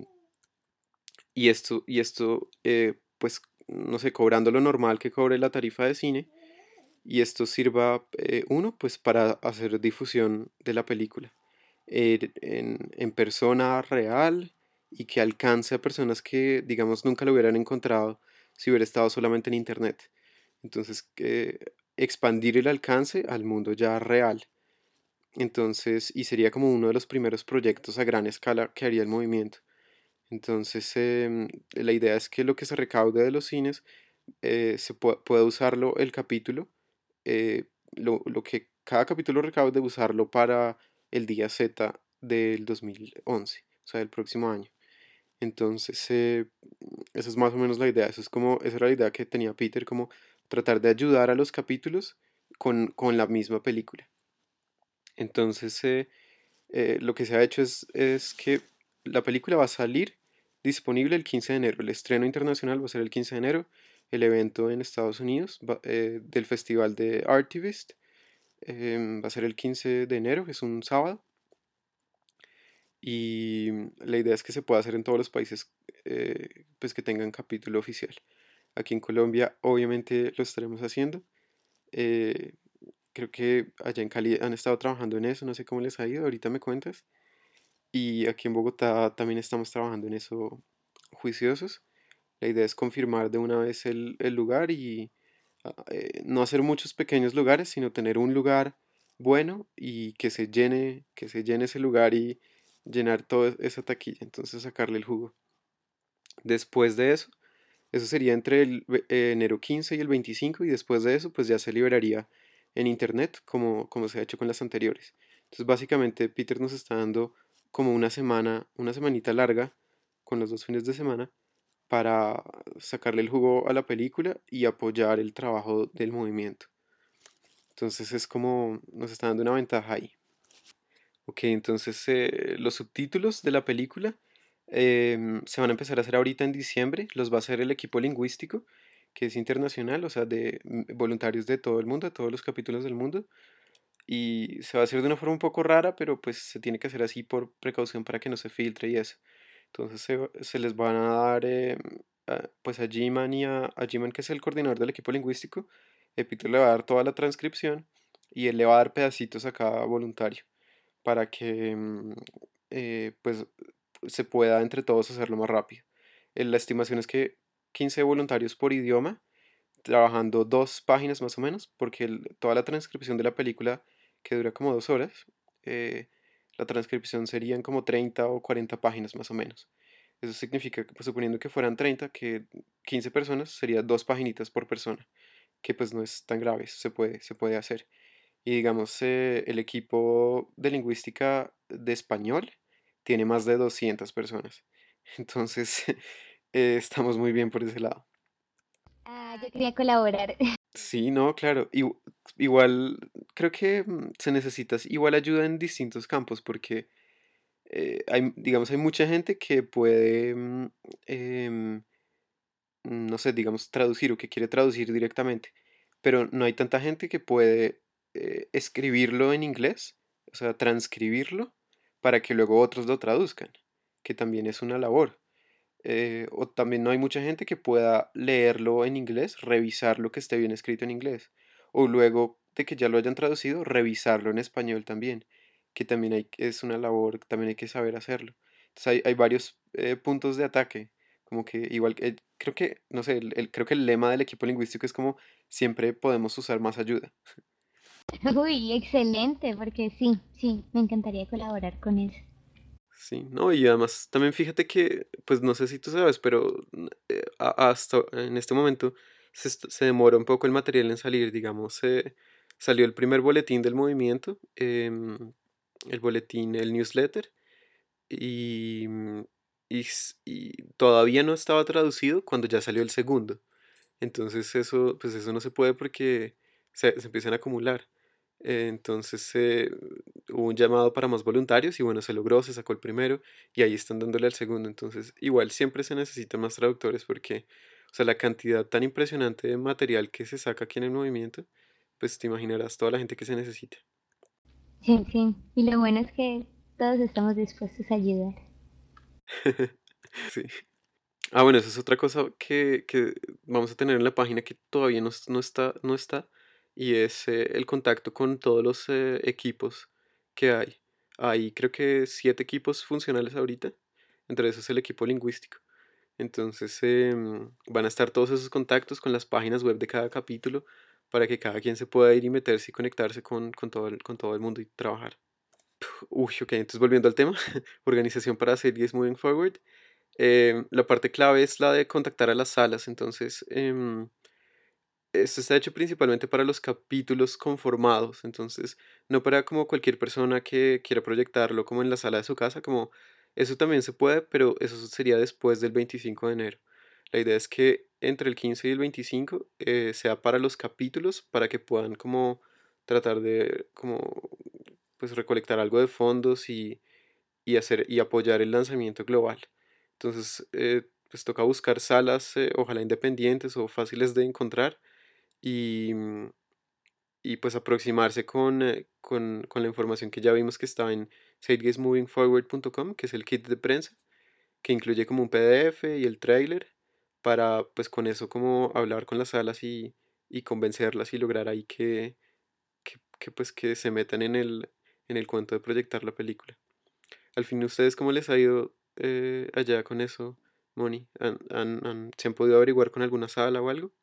pues, no sé, cobrando lo normal que cobre la tarifa de cine. Y esto sirva, uno, pues para hacer difusión de la película en persona real y que alcance a personas que, digamos, nunca lo hubieran encontrado si hubiera estado solamente en internet. Entonces, expandir el alcance al mundo ya real. Entonces, y sería como uno de los primeros proyectos a gran escala que haría el movimiento. Entonces, la idea es que lo que se recaude de los cines pueda usarlo el capítulo, eh, lo que cada capítulo recaude, usarlo para el día Z del 2011, o sea, del próximo año. Entonces, esa es más o menos la idea. Esa era la idea que tenía Peter, como tratar de ayudar a los capítulos con la misma película. Entonces, lo que se ha hecho es que la película va a salir disponible el 15 de enero. El estreno internacional va a ser el 15 de enero. El evento en Estados Unidos del festival de Artivist va a ser el 15 de enero, es un sábado. Y la idea es que se pueda hacer en todos los países pues que tengan capítulo oficial. Aquí en Colombia obviamente lo estaremos haciendo. eh, Creo que allá en Cali han estado trabajando en eso, no sé cómo les ha ido, ahorita me cuentas. Y aquí en Bogotá también estamos trabajando en eso juiciosos. La idea es confirmar de una vez el lugar y no hacer muchos pequeños lugares, sino tener un lugar bueno y que se llene ese lugar y llenar toda esa taquilla, entonces sacarle el jugo. Después de eso, eso sería entre el enero 15 y el 25 y después de eso pues ya se liberaría en internet como se ha hecho con las anteriores. Entonces básicamente Peter nos está dando como una semanita larga con los 2 fines de semana para sacarle el jugo a la película y apoyar el trabajo del movimiento. Entonces es como nos está dando una ventaja ahí. Ok, entonces los subtítulos de la película se van a empezar a hacer ahorita en diciembre. Los va a hacer el equipo lingüístico, que es internacional, o sea, de voluntarios de todo el mundo, de todos los capítulos del mundo. Y se va a hacer de una forma un poco rara, pero pues se tiene que hacer así por precaución para que no se filtre y eso. Entonces se les van a dar pues a Jiman a Jiman, que es el coordinador del equipo lingüístico. Peter le va a dar toda la transcripción y él le va a dar pedacitos a cada voluntario para que pues se pueda entre todos hacerlo más rápido. La estimación es que 15 voluntarios por idioma, trabajando 2 páginas más o menos, porque toda la transcripción de la película, que dura como 2 horas, eh, la transcripción serían como 30 o 40 páginas más o menos. Eso significa que, pues, suponiendo que fueran 30, que 15 personas sería 2 paginitas por persona, que pues no es tan grave, eso se puede hacer. Y digamos, el equipo de lingüística de español tiene más de 200 personas. Entonces, estamos muy bien por ese lado. Ah, yo quería colaborar. Sí, no, claro. Igual, creo que se necesita igual ayuda en distintos campos porque digamos, hay mucha gente que puede, em, no sé, digamos, traducir o que quiere traducir directamente, pero no hay tanta gente que puede escribirlo en inglés, o sea, transcribirlo para que luego otros lo traduzcan, que también es una labor. O también no hay mucha gente que pueda leerlo en inglés, revisar lo que esté bien escrito en inglés, o luego de que ya lo hayan traducido, revisarlo en español también. que también es una labor, también hay que saber hacerlo. Entonces hay varios puntos de ataque, como que igual, creo que, no sé, creo que el lema del equipo lingüístico es como siempre podemos usar más ayuda. Uy, excelente, porque sí, sí, me encantaría colaborar con eso. Sí, no, y además también fíjate que, pues no sé si tú sabes, pero hasta en este momento se demora un poco el material en salir, digamos, salió el primer boletín del movimiento, el boletín, el newsletter, y, y todavía no estaba traducido cuando ya salió el segundo. Entonces eso, pues eso no se puede porque se empiezan a acumular. Entonces hubo un llamado para más voluntarios y bueno, se logró, se sacó el primero y ahí están dándole al segundo. Entonces igual siempre se necesitan más traductores porque, o sea, la cantidad tan impresionante de material que se saca aquí en el movimiento, pues te imaginarás toda la gente que se necesita. Sí, sí. Y lo bueno es que todos estamos dispuestos a ayudar. Sí. Ah, bueno, esa es otra cosa que vamos a tener en la página que todavía no está, y es el contacto con todos los equipos que hay. Hay creo que 7 equipos funcionales ahorita, entre esos el equipo lingüístico. Entonces van a estar todos esos contactos con las páginas web de cada capítulo para que cada quien se pueda ir y meterse y conectarse con todo el mundo y trabajar. Uy, ok, entonces volviendo al tema, organización para series moving forward. La parte clave es la de contactar a las salas, entonces esto está hecho principalmente para los capítulos conformados, entonces no para como cualquier persona que quiera proyectarlo como en la sala de su casa, como eso también se puede, pero eso sería después del 25 de enero. La idea es que entre el 15 y el 25 sea para los capítulos, para que puedan como tratar de como pues recolectar algo de fondos y hacer y apoyar el lanzamiento global. Entonces, pues toca buscar salas, ojalá independientes o fáciles de encontrar y, y pues aproximarse con la información que ya vimos que está en sidegazemovingforward.com, que es el kit de prensa, que incluye como un PDF y el trailer para pues con eso como hablar con las salas y convencerlas y lograr ahí pues que se metan en el cuento de proyectar la película. Al fin, ¿ustedes cómo les ha ido allá con eso, Moni? ¿Se han podido averiguar con alguna sala o algo?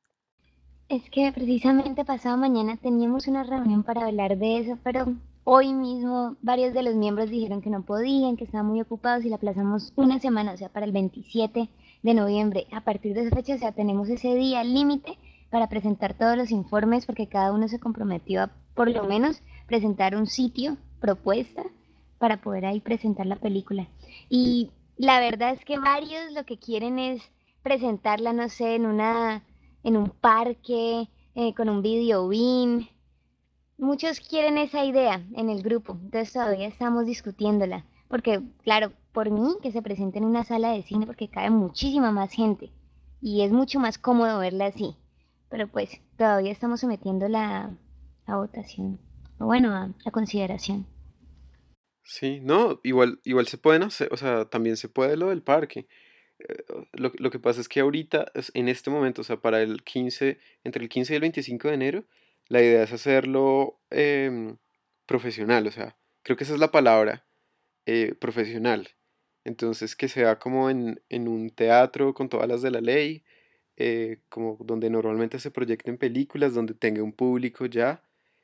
Es que precisamente pasado mañana teníamos una reunión para hablar de eso, pero hoy mismo varios de los miembros dijeron que no podían, que estaban muy ocupados y la aplazamos una semana, o sea, para el 27 de noviembre. A partir de esa fecha, o sea, tenemos ese día límite para presentar todos los informes porque cada uno se comprometió a por lo menos presentar un sitio, propuesta, para poder ahí presentar la película. Y la verdad es que varios lo que quieren es presentarla, no sé, en un parque, con un video beam. Muchos quieren esa idea en el grupo, entonces todavía estamos discutiéndola. Porque, claro, por mí que se presente en una sala de cine porque cabe muchísima más gente y es mucho más cómodo verla así. Pero pues todavía estamos sometiéndola a votación, o bueno, a consideración. Sí, no, igual se pueden hacer, o sea, también se puede lo del parque. Lo que pasa es que ahorita, en este momento, o sea, para el 15, entre el 15 y el 25 de enero, la idea es hacerlo profesional, o sea, creo que esa es la palabra, profesional. Entonces, que sea como en un teatro con todas las de la ley, como donde normalmente se proyecten películas, donde tenga un público ya,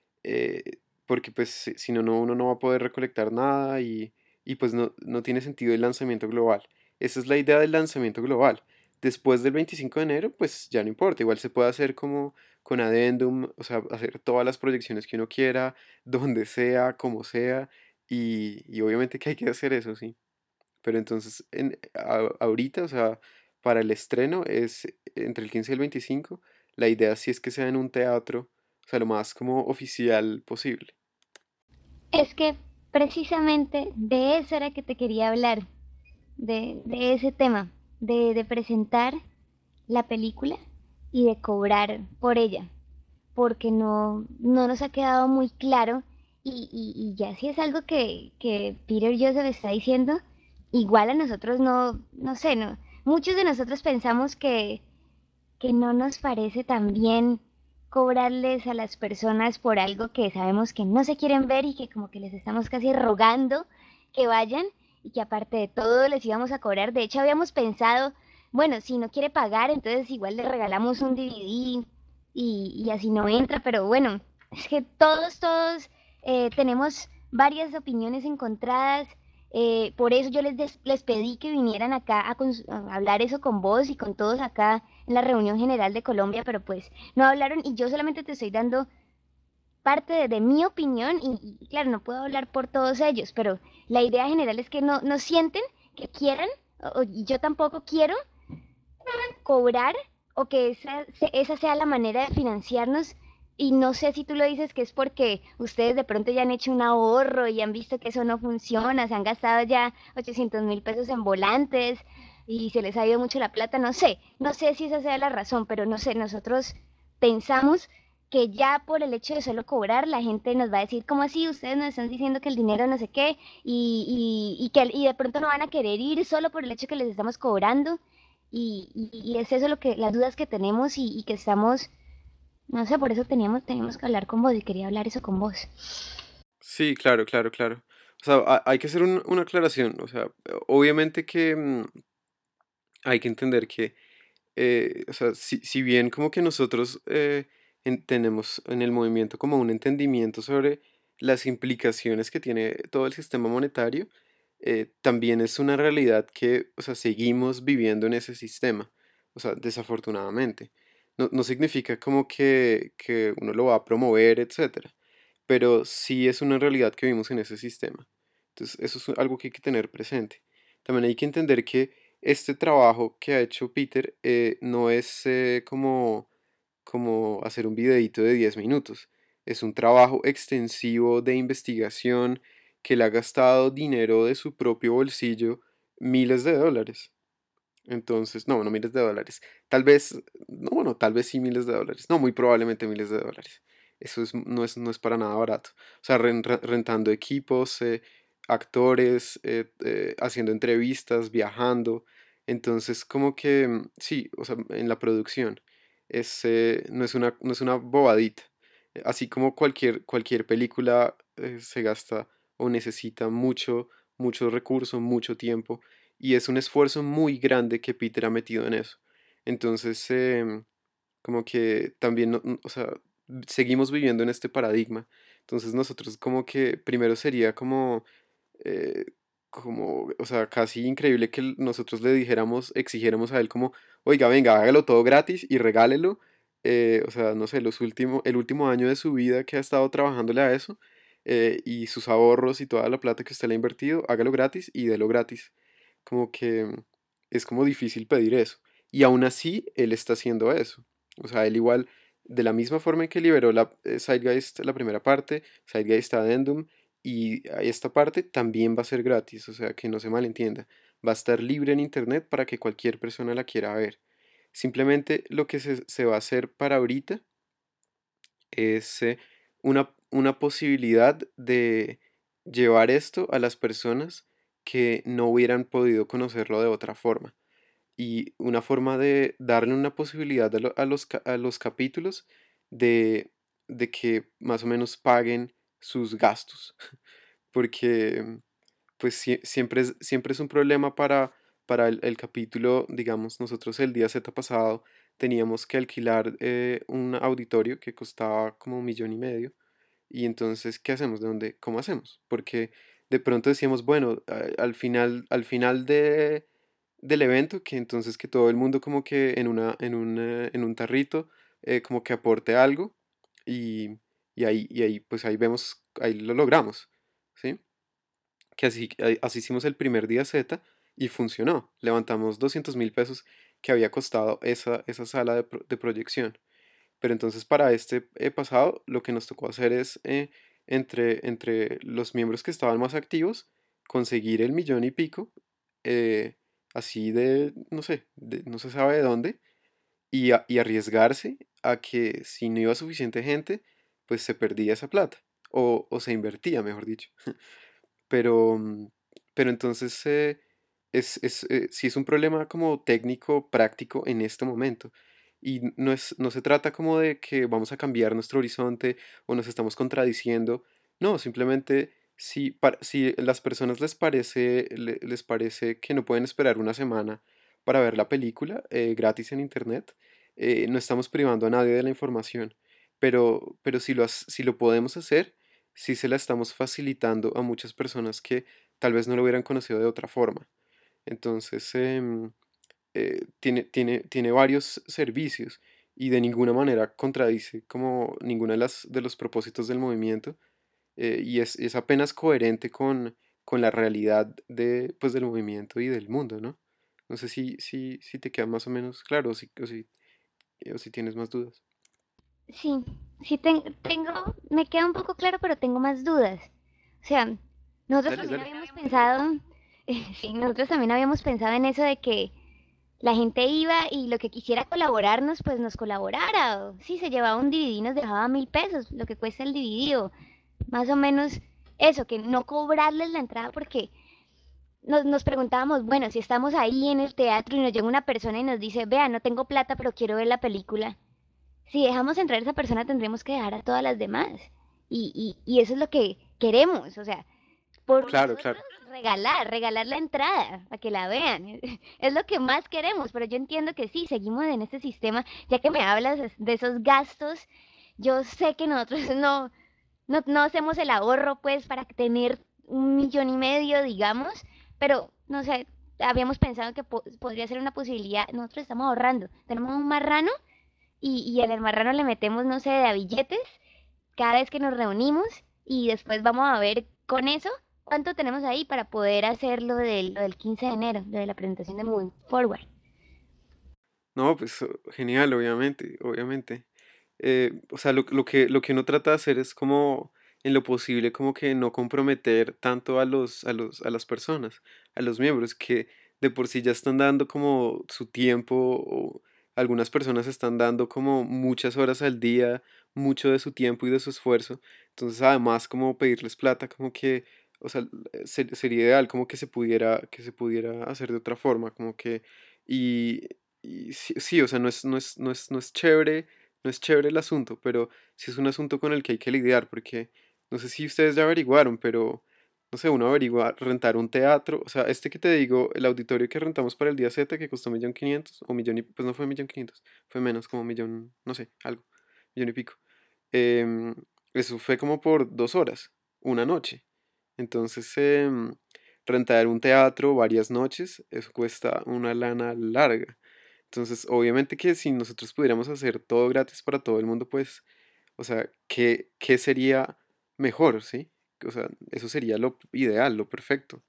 porque pues si no, uno no va a poder recolectar nada y pues no tiene sentido el lanzamiento global. Esa es la idea del lanzamiento global. Después del 25 de enero, pues ya no importa, igual se puede hacer como con Addendum, o sea, hacer todas las proyecciones que uno quiera, donde sea, como sea, y obviamente que hay que hacer eso, sí. Pero entonces, ahorita, o sea, para el estreno es entre el 15 y el 25. La idea sí es que sea en un teatro, o sea, lo más como oficial posible. Es que precisamente de eso era que te quería hablar, de ese tema, de presentar la película y de cobrar por ella, porque no nos ha quedado muy claro y ya si es algo que Peter Joseph está diciendo, igual a nosotros no sé, muchos de nosotros pensamos que no nos parece tan bien cobrarles a las personas por algo que sabemos que no se quieren ver y que como que les estamos casi rogando que vayan y que aparte de todo les íbamos a cobrar. De hecho, habíamos pensado, bueno, si no quiere pagar, entonces igual le regalamos un DVD y así no entra, pero bueno, es que todos tenemos varias opiniones encontradas. Por eso yo les pedí que vinieran acá a hablar eso con vos y con todos acá en la reunión general de Colombia, pero pues no hablaron y yo solamente te estoy dando parte de mi opinión y claro, no puedo hablar por todos ellos, pero la idea general es que no sienten que quieran, y yo tampoco quiero cobrar o que esa sea la manera de financiarnos. Y no sé si tú lo dices que es porque ustedes de pronto ya han hecho un ahorro y han visto que eso no funciona, se han gastado ya 800.000 pesos en volantes y se les ha ido mucho la plata, no sé si esa sea la razón, pero no sé, nosotros pensamos que ya por el hecho de solo cobrar, la gente nos va a decir, ¿cómo así? Ustedes nos están diciendo que el dinero no sé qué, y de pronto no van a querer ir solo por el hecho que les estamos cobrando. Y es eso lo que, las dudas que tenemos y que estamos, no sé, por eso teníamos que hablar con vos y quería hablar eso con vos. Sí, claro, claro, claro. O sea, hay que hacer una aclaración. O sea, obviamente que hay que entender que, o sea, si bien como que nosotros tenemos en el movimiento como un entendimiento sobre las implicaciones que tiene todo el sistema monetario, también es una realidad que, o sea, seguimos viviendo en ese sistema, o sea, desafortunadamente. No significa como que uno lo va a promover, etcétera, pero sí es una realidad que vivimos en ese sistema. Entonces, eso es algo que hay que tener presente. También hay que entender que este trabajo que ha hecho Peter no es como hacer un videíto de 10 minutos. Es un trabajo extensivo de investigación que le ha gastado dinero de su propio bolsillo, miles de dólares. Entonces, no, no miles de dólares. Tal vez, no, bueno, tal vez sí miles de dólares. No, muy probablemente miles de dólares. Eso no es para nada barato. O sea, rentando equipos, actores, haciendo entrevistas, viajando. Entonces, como que, sí, o sea, en la producción. No es una bobadita. Así como cualquier película se gasta o necesita mucho recurso, mucho tiempo y es un esfuerzo muy grande que Peter ha metido en eso. Entonces, como que también, o sea, seguimos viviendo en este paradigma. Entonces nosotros como que primero sería eh, o sea, casi increíble que nosotros le dijéramos, exigiéramos a él como, oiga, venga, hágalo todo gratis y regálelo. O sea, no sé, el último año de su vida que ha estado trabajándole a eso y sus ahorros y toda la plata que usted le ha invertido, hágalo gratis y délo gratis. Como que es como difícil pedir eso. Y aún así, él está haciendo eso. O sea, él igual, de la misma forma en que liberó Zeitgeist, la primera parte, Zeitgeist Addendum, y esta parte también va a ser gratis, o sea, que no se malentienda. Va a estar libre en internet para que cualquier persona la quiera ver. Simplemente lo que se va a hacer para ahorita es una posibilidad de llevar esto a las personas que no hubieran podido conocerlo de otra forma. Y una forma de darle una posibilidad a los capítulos de, de que más o menos paguen sus gastos. Porque pues siempre es un problema para el capítulo, digamos, nosotros el día Z pasado teníamos que alquilar un auditorio que costaba como 1,5 millones. Y entonces, ¿qué hacemos? ¿Cómo hacemos? Porque de pronto decíamos, bueno, al final del evento, que entonces que todo el mundo como que en un tarrito, como que aporte algo y ahí, pues ahí vemos, ahí lo logramos, ¿sí? Que así hicimos el primer día Z y funcionó. Levantamos 200.000 pesos que había costado esa sala de proyección. Pero entonces para este pasado lo que nos tocó hacer es, entre los miembros que estaban más activos, conseguir el millón y pico, eh, así no sé, no se sabe de dónde, y arriesgarse a que si no iba suficiente gente, pues se perdía esa plata, o se invertía, mejor dicho. Pero, pero entonces sí es un problema como técnico, práctico en este momento. y no se trata como de que vamos a cambiar nuestro horizonte o nos estamos contradiciendo, no, simplemente si las personas les parece que no pueden esperar una semana para ver la película gratis en internet, no estamos privando a nadie de la información, pero si lo podemos hacer, sí se la estamos facilitando a muchas personas que tal vez no lo hubieran conocido de otra forma. Entonces, tiene varios servicios y de ninguna manera contradice como ninguno de de los propósitos del movimiento, y es apenas coherente con la realidad pues, del movimiento y del mundo, ¿no? No sé si te queda más o menos claro o si tienes más dudas. Sí, sí me queda un poco claro, pero tengo más dudas. O sea, nosotros Dale, también dale. habíamos pensado, sí, nosotros también habíamos pensado en eso de que la gente iba y lo que quisiera colaborarnos, pues nos colaborara. O, sí, se llevaba un DVD y nos dejaba 1.000 pesos, lo que cuesta el DVD, o más o menos eso, que no cobrarles la entrada porque nos preguntábamos, bueno, si estamos ahí en el teatro y nos llega una persona y nos dice, vea, no tengo plata, pero quiero ver la película. Si dejamos entrar a esa persona, tendremos que dejar a todas las demás. Y eso es lo que queremos, o sea, por Claro, nosotros claro. regalar la entrada para que la vean. Es lo que más queremos, pero yo entiendo que sí, seguimos en este sistema, ya que me hablas de esos gastos, yo sé que nosotros no hacemos el ahorro pues para tener 1.500.000, digamos, pero no sé, habíamos pensado que podría ser una posibilidad. Nosotros estamos ahorrando, tenemos un marrano y en el marrano le metemos, no sé, de a billetes cada vez que nos reunimos y después vamos a ver con eso cuánto tenemos ahí para poder hacer lo del 15 de enero, lo de la presentación de Moving Forward. No, pues genial, obviamente, obviamente. O sea, lo que uno trata de hacer es como, en lo posible, como que no comprometer tanto a las personas, a los miembros, que de por sí ya están dando como su tiempo, o algunas personas están dando como muchas horas al día, mucho de su tiempo y de su esfuerzo. Entonces, además, como pedirles plata, como que, o sea, sería ideal como que se pudiera hacer de otra forma, como que, y, y sí, sí, o sea, no es chévere, no es chévere el asunto, pero sí es un asunto con el que hay que lidiar, porque no sé si ustedes ya averiguaron, pero no sé, uno averigua rentar un teatro, o sea, este que te digo, el auditorio que rentamos para el día Z, que costó 1.500.000, o pues no fue 1.500.000, fue menos, como millón, no sé, algo, millón y pico. Em, Eso fue como por 2 horas, una noche. Entonces, rentar un teatro varias noches, eso cuesta una lana larga. Entonces, obviamente que si nosotros pudiéramos hacer todo gratis para todo el mundo, pues, o sea, qué sería mejor, sí? O sea, eso sería lo ideal, lo perfecto.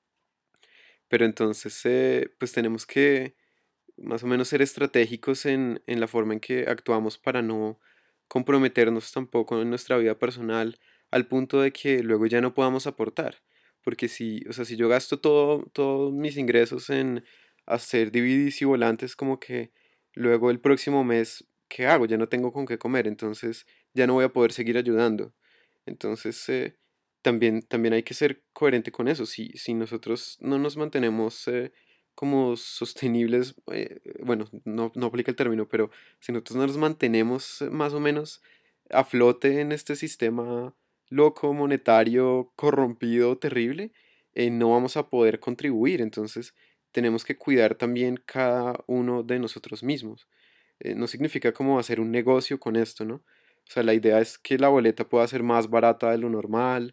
Pero entonces, pues tenemos que más o menos ser estratégicos en la forma en que actuamos para no comprometernos tampoco en nuestra vida personal al punto de que luego ya no podamos aportar. Porque si, o sea, si yo gasto todos mis ingresos en hacer DVDs y volantes, como que luego el próximo mes, ¿qué hago? Ya no tengo con qué comer, entonces ya no voy a poder seguir ayudando. Entonces, también hay que ser coherente con eso. Si nosotros no nos mantenemos como sostenibles, bueno, no aplica el término, pero si nosotros no nos mantenemos más o menos a flote en este sistema loco, monetario, corrompido, terrible, no vamos a poder contribuir. Entonces, tenemos que cuidar también cada uno de nosotros mismos. No significa como hacer un negocio con esto, ¿no? O sea, la idea es que la boleta pueda ser más barata de lo normal.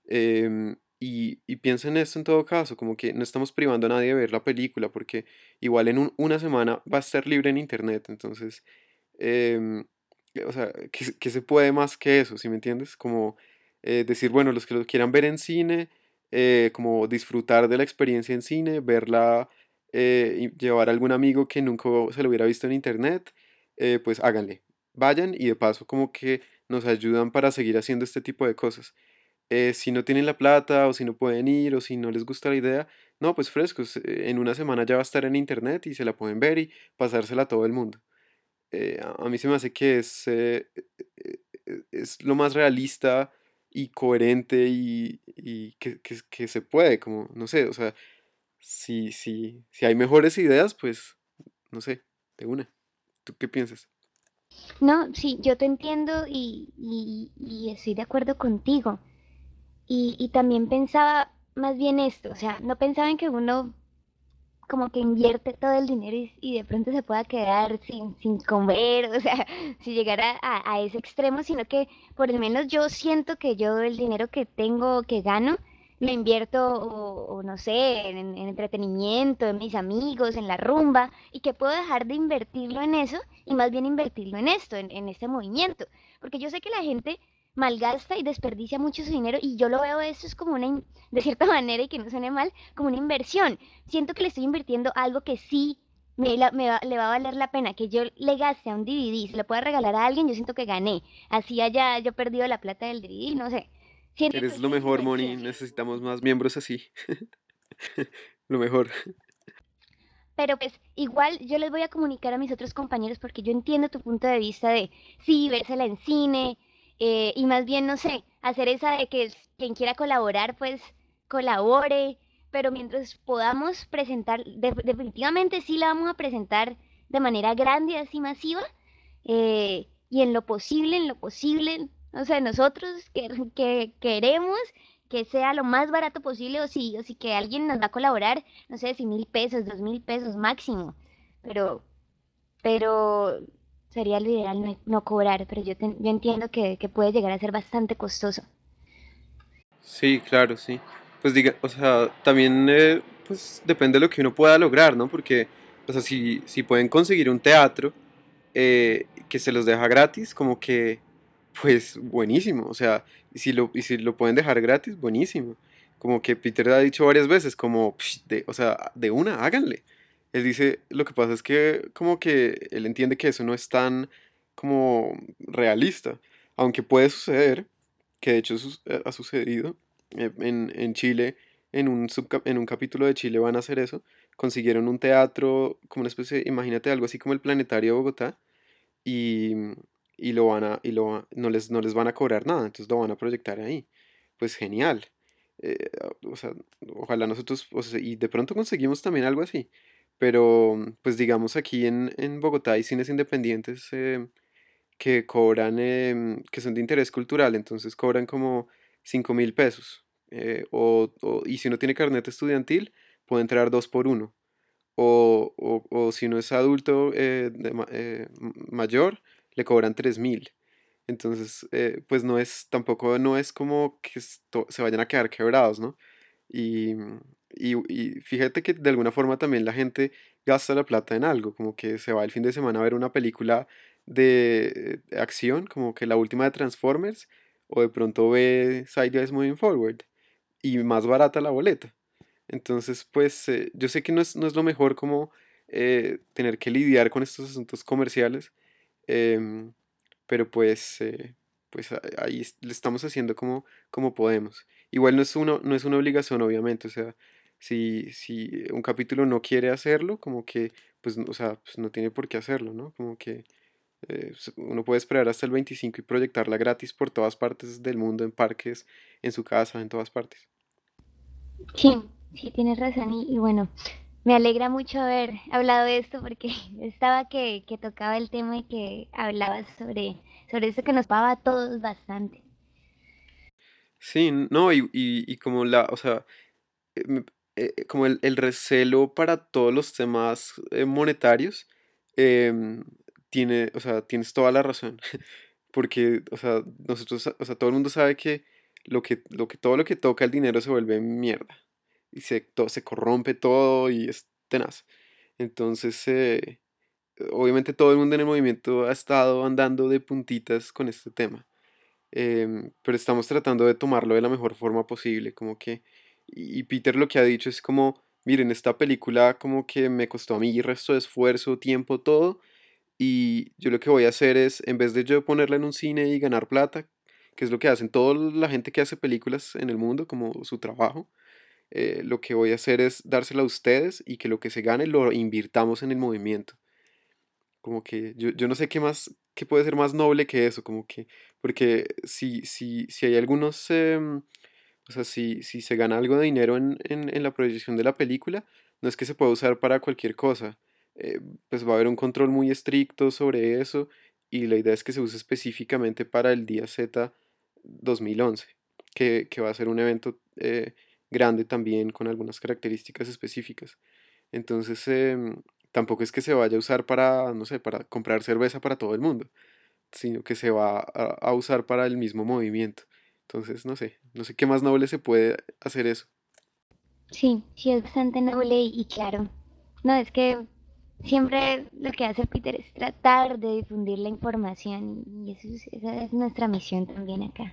Y piensa en esto en todo caso, como que no estamos privando a nadie de ver la película, porque igual en una semana va a estar libre en internet. Entonces, em, o sea, ¿qué se puede más que eso? ¿Sí me entiendes? Como decir, bueno, los que lo quieran ver en cine, como disfrutar de la experiencia en cine, verla, y llevar a algún amigo que nunca se lo hubiera visto en internet, pues háganle, vayan y de paso como que nos ayudan para seguir haciendo este tipo de cosas. Si no tienen la plata o si no pueden ir o si no les gusta la idea, no, pues frescos, en una semana ya va a estar en internet y se la pueden ver y pasársela a todo el mundo. A mí se me hace que es lo más realista y coherente y que se puede, como, no sé, o sea, si hay mejores ideas, pues, no sé, de una. ¿Tú qué piensas? No, sí, yo te entiendo y estoy de acuerdo contigo. Y también pensaba más bien esto, o sea, no pensaba en que uno como que invierte todo el dinero y de pronto se pueda quedar sin comer, o sea, si llegara a ese extremo, sino que por lo menos yo siento que yo el dinero que tengo, que gano, lo invierto o no sé, en entretenimiento, en mis amigos, en la rumba, y que puedo dejar de invertirlo en eso y más bien invertirlo en esto, en este movimiento. Porque yo sé que la gente malgasta y desperdicia mucho su dinero y yo lo veo esto es como de cierta manera y que no suene mal, como una inversión. Siento que le estoy invirtiendo algo que sí le va a valer la pena, que yo le gaste a un DVD, se lo pueda regalar a alguien, yo siento que gané. Así haya yo perdido la plata del DVD, no sé. Siento que Eres lo eso es mejor, Moni. inversión. Necesitamos más miembros así. Lo mejor. Pero pues igual yo les voy a comunicar a mis otros compañeros porque yo entiendo tu punto de vista de sí, vérsela en cine y más bien, no sé, hacer esa de que quien quiera colaborar pues colabore, pero mientras podamos presentar, definitivamente sí la vamos a presentar de manera grande, así masiva y en lo posible, o sea, nosotros que queremos que sea lo más barato posible o si que alguien nos va a colaborar no sé, si 1.000 pesos, 2.000 pesos máximo, pero, pero sería lo ideal no cobrar, pero yo entiendo que puede llegar a ser bastante costoso. Sí, claro, sí. Pues diga, o sea, también pues depende de lo que uno pueda lograr, ¿no? Porque, o sea, si pueden conseguir un teatro que se los deja gratis, como que, pues buenísimo. O sea, y si lo pueden dejar gratis, buenísimo. Como que Peter ha dicho varias veces, como, o sea, de una, háganle. Él dice, lo que pasa es que como que él entiende que eso no es tan como realista, aunque puede suceder, que de hecho ha sucedido en Chile, en un capítulo de Chile van a hacer eso, consiguieron un teatro, como una especie, imagínate algo así como el Planetario de Bogotá, y, y lo van a, y lo, va- no les van a cobrar nada, entonces lo van a proyectar ahí. Pues genial. O sea, ojalá nosotros, o sea, y de pronto conseguimos también algo así. Pero, pues digamos aquí en Bogotá hay cines independientes que cobran, que son de interés cultural, entonces cobran como 5.000 pesos. Y si uno tiene carnet estudiantil, puede entrar dos por uno. O si uno es adulto mayor, le cobran 3.000. Entonces, pues tampoco no es como que se vayan a quedar quebrados, ¿no? Y, y fíjate que de alguna forma también la gente gasta la plata en algo, como que se va el fin de semana a ver una película de acción, como que la última de Transformers, o de pronto ve Sideways Moving Forward, y más barata la boleta. Entonces, pues yo sé que no es lo mejor como tener que lidiar con estos asuntos comerciales, em, pero pues ahí le estamos haciendo como podemos. Igual no es una obligación, obviamente, o sea, si un capítulo no quiere hacerlo, como que, pues, o sea, pues no tiene por qué hacerlo, ¿no? Como que uno puede esperar hasta el 25 y proyectarla gratis por todas partes del mundo, en parques, en su casa, en todas partes. Sí, sí, tienes razón y bueno, me alegra mucho haber hablado de esto porque estaba que tocaba el tema y que hablabas sobre eso que nos pava a todos bastante. Sí, no, y como o sea, como el recelo para todos los temas monetarios, em, o sea, tienes toda la razón, porque, o sea, o sea, todo el mundo sabe que todo lo que toca el dinero se vuelve mierda, y se corrompe todo y es tenaz. Entonces, obviamente todo el mundo en el movimiento ha estado andando de puntitas con este tema. Pero estamos tratando de tomarlo de la mejor forma posible, como que, y Peter lo que ha dicho es como, miren, esta película como que me costó a mí el resto de esfuerzo, tiempo, todo, y yo lo que voy a hacer es, en vez de yo ponerla en un cine y ganar plata, que es lo que hacen toda la gente que hace películas en el mundo, como su trabajo, lo que voy a hacer es dársela a ustedes y que lo que se gane lo invirtamos en el movimiento. Como que yo no sé qué puede ser más noble que eso, como que, porque si hay algunos, o sea, si se gana algo de dinero en la proyección de la película, no es que se pueda usar para cualquier cosa. eh, pues va a haber un control muy estricto sobre eso y la idea es que se use específicamente para el día Z 2011, que va a ser un evento grande también con algunas características específicas. Entonces, tampoco es que se vaya a usar para, no sé, para comprar cerveza para todo el mundo, sino que se va a usar para el mismo movimiento. Entonces, no sé qué más noble se puede hacer eso. Sí, sí es bastante noble y claro. No, es que siempre lo que hace Peter es tratar de difundir la información y esa es nuestra misión también acá.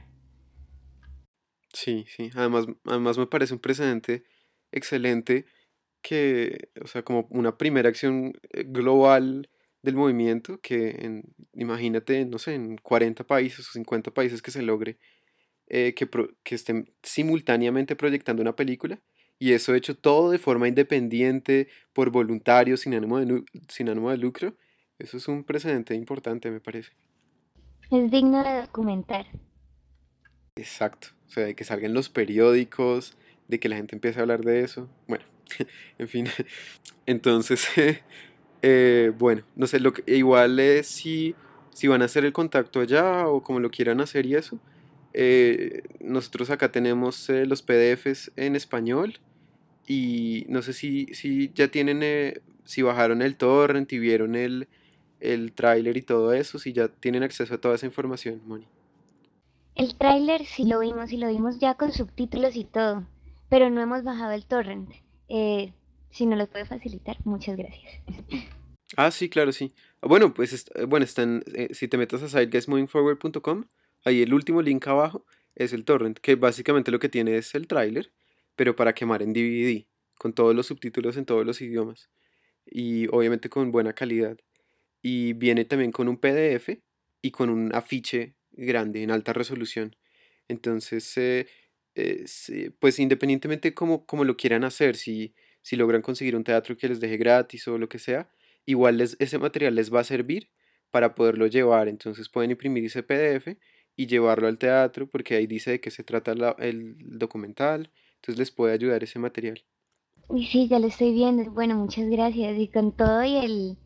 Sí, sí. Además me parece un precedente excelente que, o sea, como una primera acción global del movimiento, imagínate, no sé, en 40 países o 50 países que se logre que estén simultáneamente proyectando una película y eso hecho todo de forma independiente, por voluntarios, sin ánimo de lucro. Eso es un precedente importante, me parece. Es digno de documentar. Exacto. O sea, de que salgan los periódicos, de que la gente empiece a hablar de eso. Bueno, en fin. Entonces, bueno, no sé, igual es si van a hacer el contacto allá o como lo quieran hacer y eso. Nosotros acá tenemos los PDFs en español y no sé si ya tienen, si bajaron el torrent y vieron el tráiler y todo eso, si ya tienen acceso a toda esa información, Moni. El tráiler sí lo vimos y lo vimos ya con subtítulos y todo, pero no hemos bajado el torrent. Eh, si nos lo puede facilitar, muchas gracias. Ah, sí, claro, sí. Bueno, pues bueno, si te metes a siteguysmovingforward.com, ahí el último link abajo es el torrent, que básicamente lo que tiene es el tráiler, pero para quemar en DVD, con todos los subtítulos en todos los idiomas y obviamente con buena calidad. Y viene también con un PDF y con un afiche grande en alta resolución. Entonces, sí, pues independientemente como lo quieran hacer, si logran conseguir un teatro que les deje gratis o lo que sea, igual ese material les va a servir para poderlo llevar. Entonces pueden imprimir ese PDF y llevarlo al teatro porque ahí dice de qué se trata el documental. Entonces les puede ayudar ese material. Y sí, ya lo estoy viendo. Bueno, muchas gracias. Y con todo y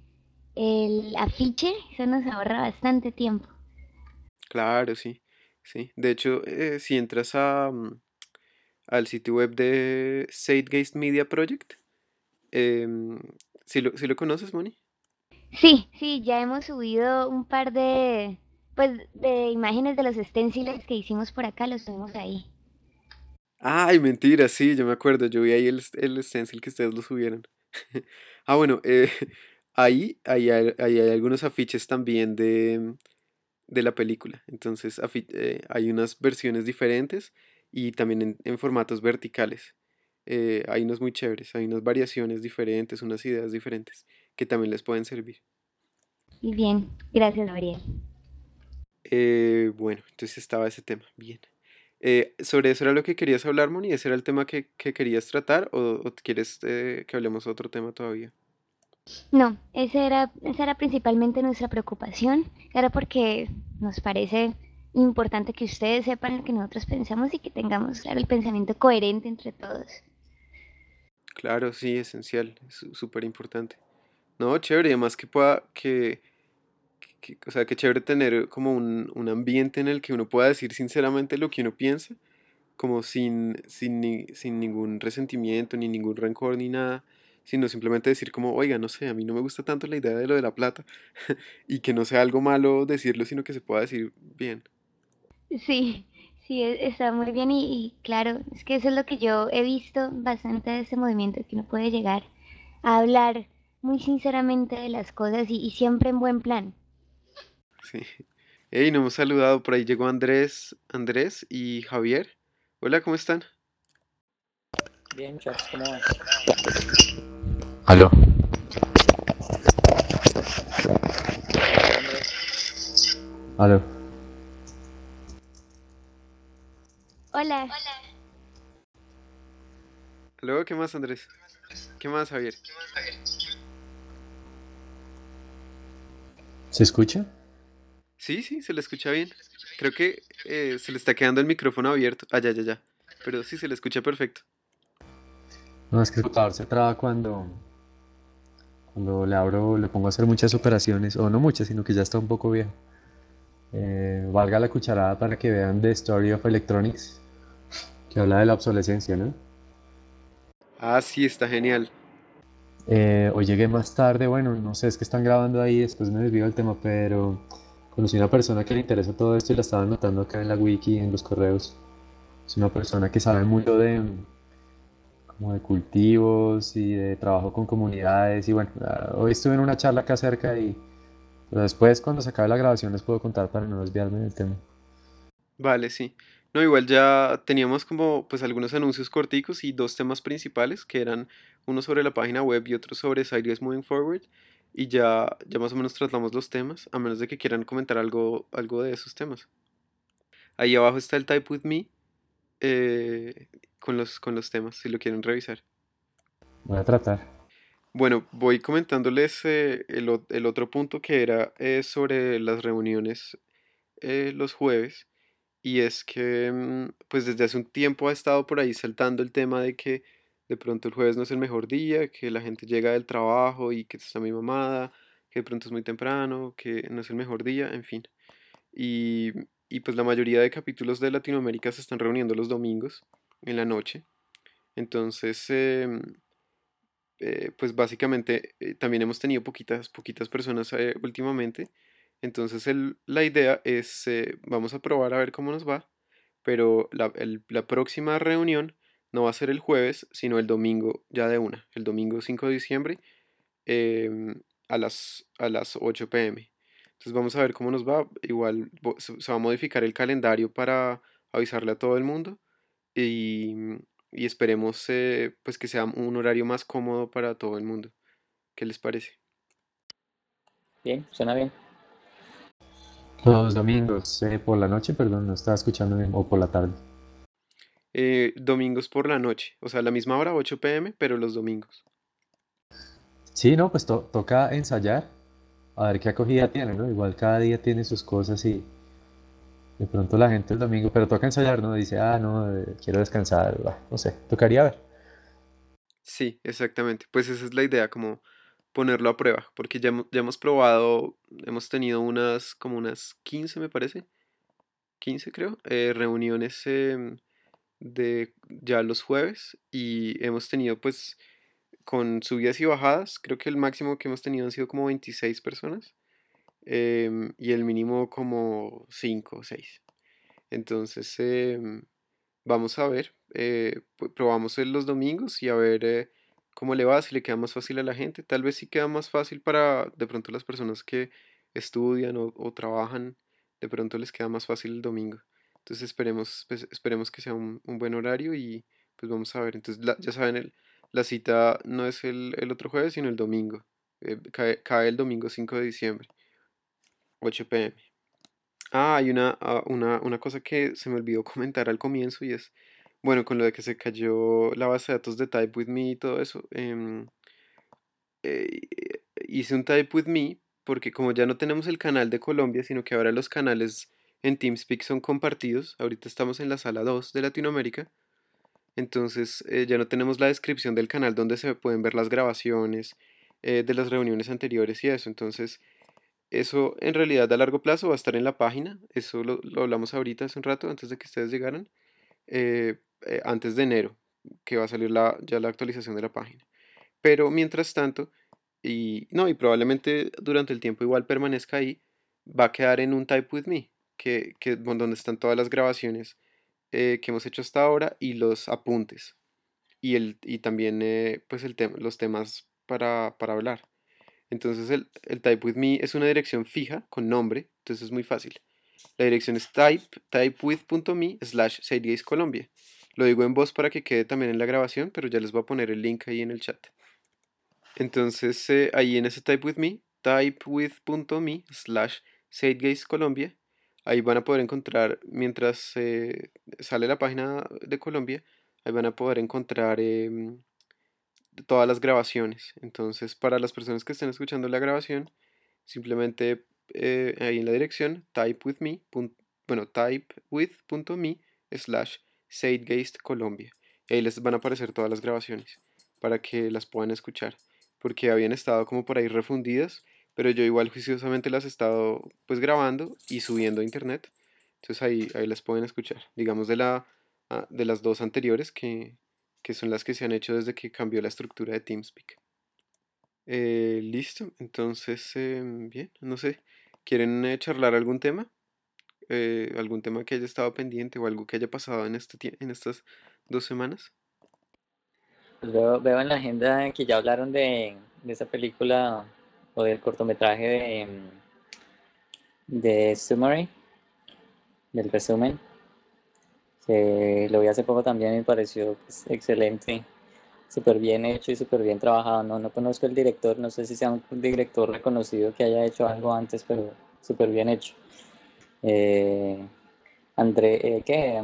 el afiche, eso nos ahorra bastante tiempo. Claro, sí. Sí. De hecho, si entras al sitio web de Zeitgeist Media Project. Si lo conoces, Moni? Sí, sí, ya hemos subido un par pues, de imágenes de los stenciles que hicimos por acá, los subimos ahí. Ay, mentira, sí, yo me acuerdo, yo vi ahí el stencil que ustedes lo subieron. Ah, bueno, ahí hay algunos afiches también de la película. Entonces, hay unas versiones diferentes y también en formatos verticales. Hay unos muy chéveres, hay unas variaciones diferentes, unas ideas diferentes que también les pueden servir. Y bien, gracias, Gabriel. Bueno, entonces estaba ese tema. Bien. ¿Sobre eso era lo que querías hablar, Moni? ¿Ese era el tema que querías tratar o quieres que hablemos de otro tema todavía? No, esa era principalmente nuestra preocupación. Era porque nos parece importante que ustedes sepan lo que nosotros pensamos y que tengamos, claro, el pensamiento coherente entre todos. Claro, sí, esencial, es súper importante. No, chévere, y además que pueda, o sea, que chévere tener como un ambiente en el que uno pueda decir sinceramente lo que uno piensa, como sin ningún resentimiento, ni ningún rencor, ni nada, sino simplemente decir como, oiga, no sé, a mí no me gusta tanto la idea de lo de la plata, y que no sea algo malo decirlo, sino que se pueda decir bien. Sí, sí, está muy bien y claro, es que eso es lo que yo he visto bastante de este movimiento, que uno puede llegar a hablar muy sinceramente de las cosas y siempre en buen plan. Sí. Hey, nos hemos saludado, por ahí llegó Andrés y Javier. Hola, ¿cómo están? Bien, muchachos, ¿cómo van? Aló, Hola, Andrés. aló. Hola, Luego, ¿qué más, Andrés? ¿Qué más, Javier? ¿Se escucha? Sí, sí, se le escucha bien. Creo que se le está quedando el micrófono abierto. Ah, ya, ya, ya. Pero sí, se le escucha perfecto. No, es que el computador se traba Cuando le abro, le pongo a hacer muchas operaciones, o no muchas, sino que ya está un poco viejo. Valga la cucharada para que vean The Story of Electronics, que habla de la obsolescencia, ¿no? Ah, sí, está genial. Hoy llegué más tarde, bueno, no sé, es que están grabando ahí, después me desvío del tema, pero conocí una persona que le interesa todo esto y la estaba anotando acá en la wiki, en los correos. Es una persona que sabe mucho como de cultivos y de trabajo con comunidades y bueno, hoy estuve en una charla acá cerca y pero después cuando se acabe la grabación les puedo contar para no desviarme del tema. Vale, sí. No, igual ya teníamos como pues algunos anuncios corticos y dos temas principales que eran uno sobre la página web y otro sobre Sideways Moving Forward y ya más o menos tratamos los temas, a menos de que quieran comentar algo de esos temas. Ahí abajo está el Type With Me con los temas, si lo quieren revisar. Voy a tratar. Bueno, voy comentándoles el otro punto que era sobre las reuniones los jueves. Y es que, pues desde hace un tiempo ha estado por ahí saltando el tema de que de pronto el jueves no es el mejor día, que la gente llega del trabajo y que está muy mamada, que de pronto es muy temprano, que no es el mejor día, en fin. Y, y pues la mayoría de capítulos de Latinoamérica se están reuniendo los domingos en la noche. Entonces, pues básicamente también hemos tenido poquitas personas últimamente. Entonces la idea es, vamos a probar a ver cómo nos va, pero la próxima reunión no va a ser el jueves, sino el domingo ya de una, el domingo 5 de diciembre a las 8 p.m. Entonces vamos a ver cómo nos va. Igual se va a modificar el calendario para avisarle a todo el mundo y, y esperemos pues que sea un horario más cómodo para todo el mundo. ¿Qué les parece? Bien, suena bien. Los domingos, por la noche, perdón, no estaba escuchando bien, o por la tarde. Domingos por la noche, o sea, a la misma hora, 8 p.m., pero los domingos. Sí, no, pues toca ensayar, a ver qué acogida tiene, ¿no? Igual cada día tiene sus cosas y de pronto la gente el domingo, pero toca ensayar, ¿no? Dice, ah, no, quiero descansar, no sé, tocaría ver. Sí, exactamente. Pues esa es la idea, como ponerlo a prueba, porque ya hemos probado, hemos tenido como unas 15 me parece, 15 creo, reuniones de ya los jueves y hemos tenido pues con subidas y bajadas, creo que el máximo que hemos tenido han sido como 26 personas y el mínimo como 5 o 6. Entonces, vamos a ver, probamos los domingos y a ver cómo le va, si le queda más fácil a la gente. Tal vez sí queda más fácil para de pronto las personas que estudian o trabajan, de pronto les queda más fácil el domingo. Entonces esperemos, pues, esperemos que sea un buen horario y pues vamos a ver. Entonces ya saben, la cita no es el otro jueves, sino el domingo. Cae el domingo 5 de diciembre, 8 p.m. Ah, hay una cosa que se me olvidó comentar al comienzo y es, bueno, con lo de que se cayó la base de datos de Type With Me y todo eso, eh, hice un Type With Me porque como ya no tenemos el canal de Colombia, sino que ahora los canales en TeamSpeak son compartidos, ahorita estamos en la sala 2 de Latinoamérica, entonces ya no tenemos la descripción del canal donde se pueden ver las grabaciones de las reuniones anteriores y eso, entonces... Eso en realidad a largo plazo va a estar en la página. Eso lo hablamos ahorita hace un rato, antes de que ustedes llegaran. Antes de enero, que va a salir ya la actualización de la página. Pero mientras tanto, y no, y probablemente durante el tiempo igual permanezca ahí, va a quedar en un Type With Me, donde están todas las grabaciones que hemos hecho hasta ahora y los apuntes. Y también pues los temas para hablar. Entonces el Type With Me es una dirección fija con nombre, entonces es muy fácil. La dirección es typewith.me/SideGazesColombia. Lo digo en voz para que quede también en la grabación, pero ya les voy a poner el link ahí en el chat. Entonces ahí en ese Type With Me, typewith.me/SideGazesColombia, ahí van a poder encontrar, mientras sale la página de Colombia, ahí van a poder encontrar todas las grabaciones. Entonces, para las personas que estén escuchando la grabación, simplemente ahí en la dirección typewith.me/SaidGeist Colombia. Y ahí les van a aparecer todas las grabaciones para que las puedan escuchar. porque habían estado como por ahí refundidas, pero yo igual juiciosamente las he estado pues grabando y subiendo a internet. Entonces ahí las pueden escuchar. Digamos de las dos anteriores que son las que se han hecho desde que cambió la estructura de TeamSpeak. Listo, entonces, bien, no sé, ¿quieren charlar algún tema? ¿Algún tema que haya estado pendiente o algo que haya pasado en en estas 2 semanas? Pues veo en la agenda que ya hablaron de esa película o del cortometraje de Summary, del resumen, que lo vi hace poco también y me pareció pues, excelente, súper bien hecho y súper bien trabajado. No conozco el director, no sé si sea un director reconocido que haya hecho algo antes, pero súper bien hecho. Eh, ¿Qué?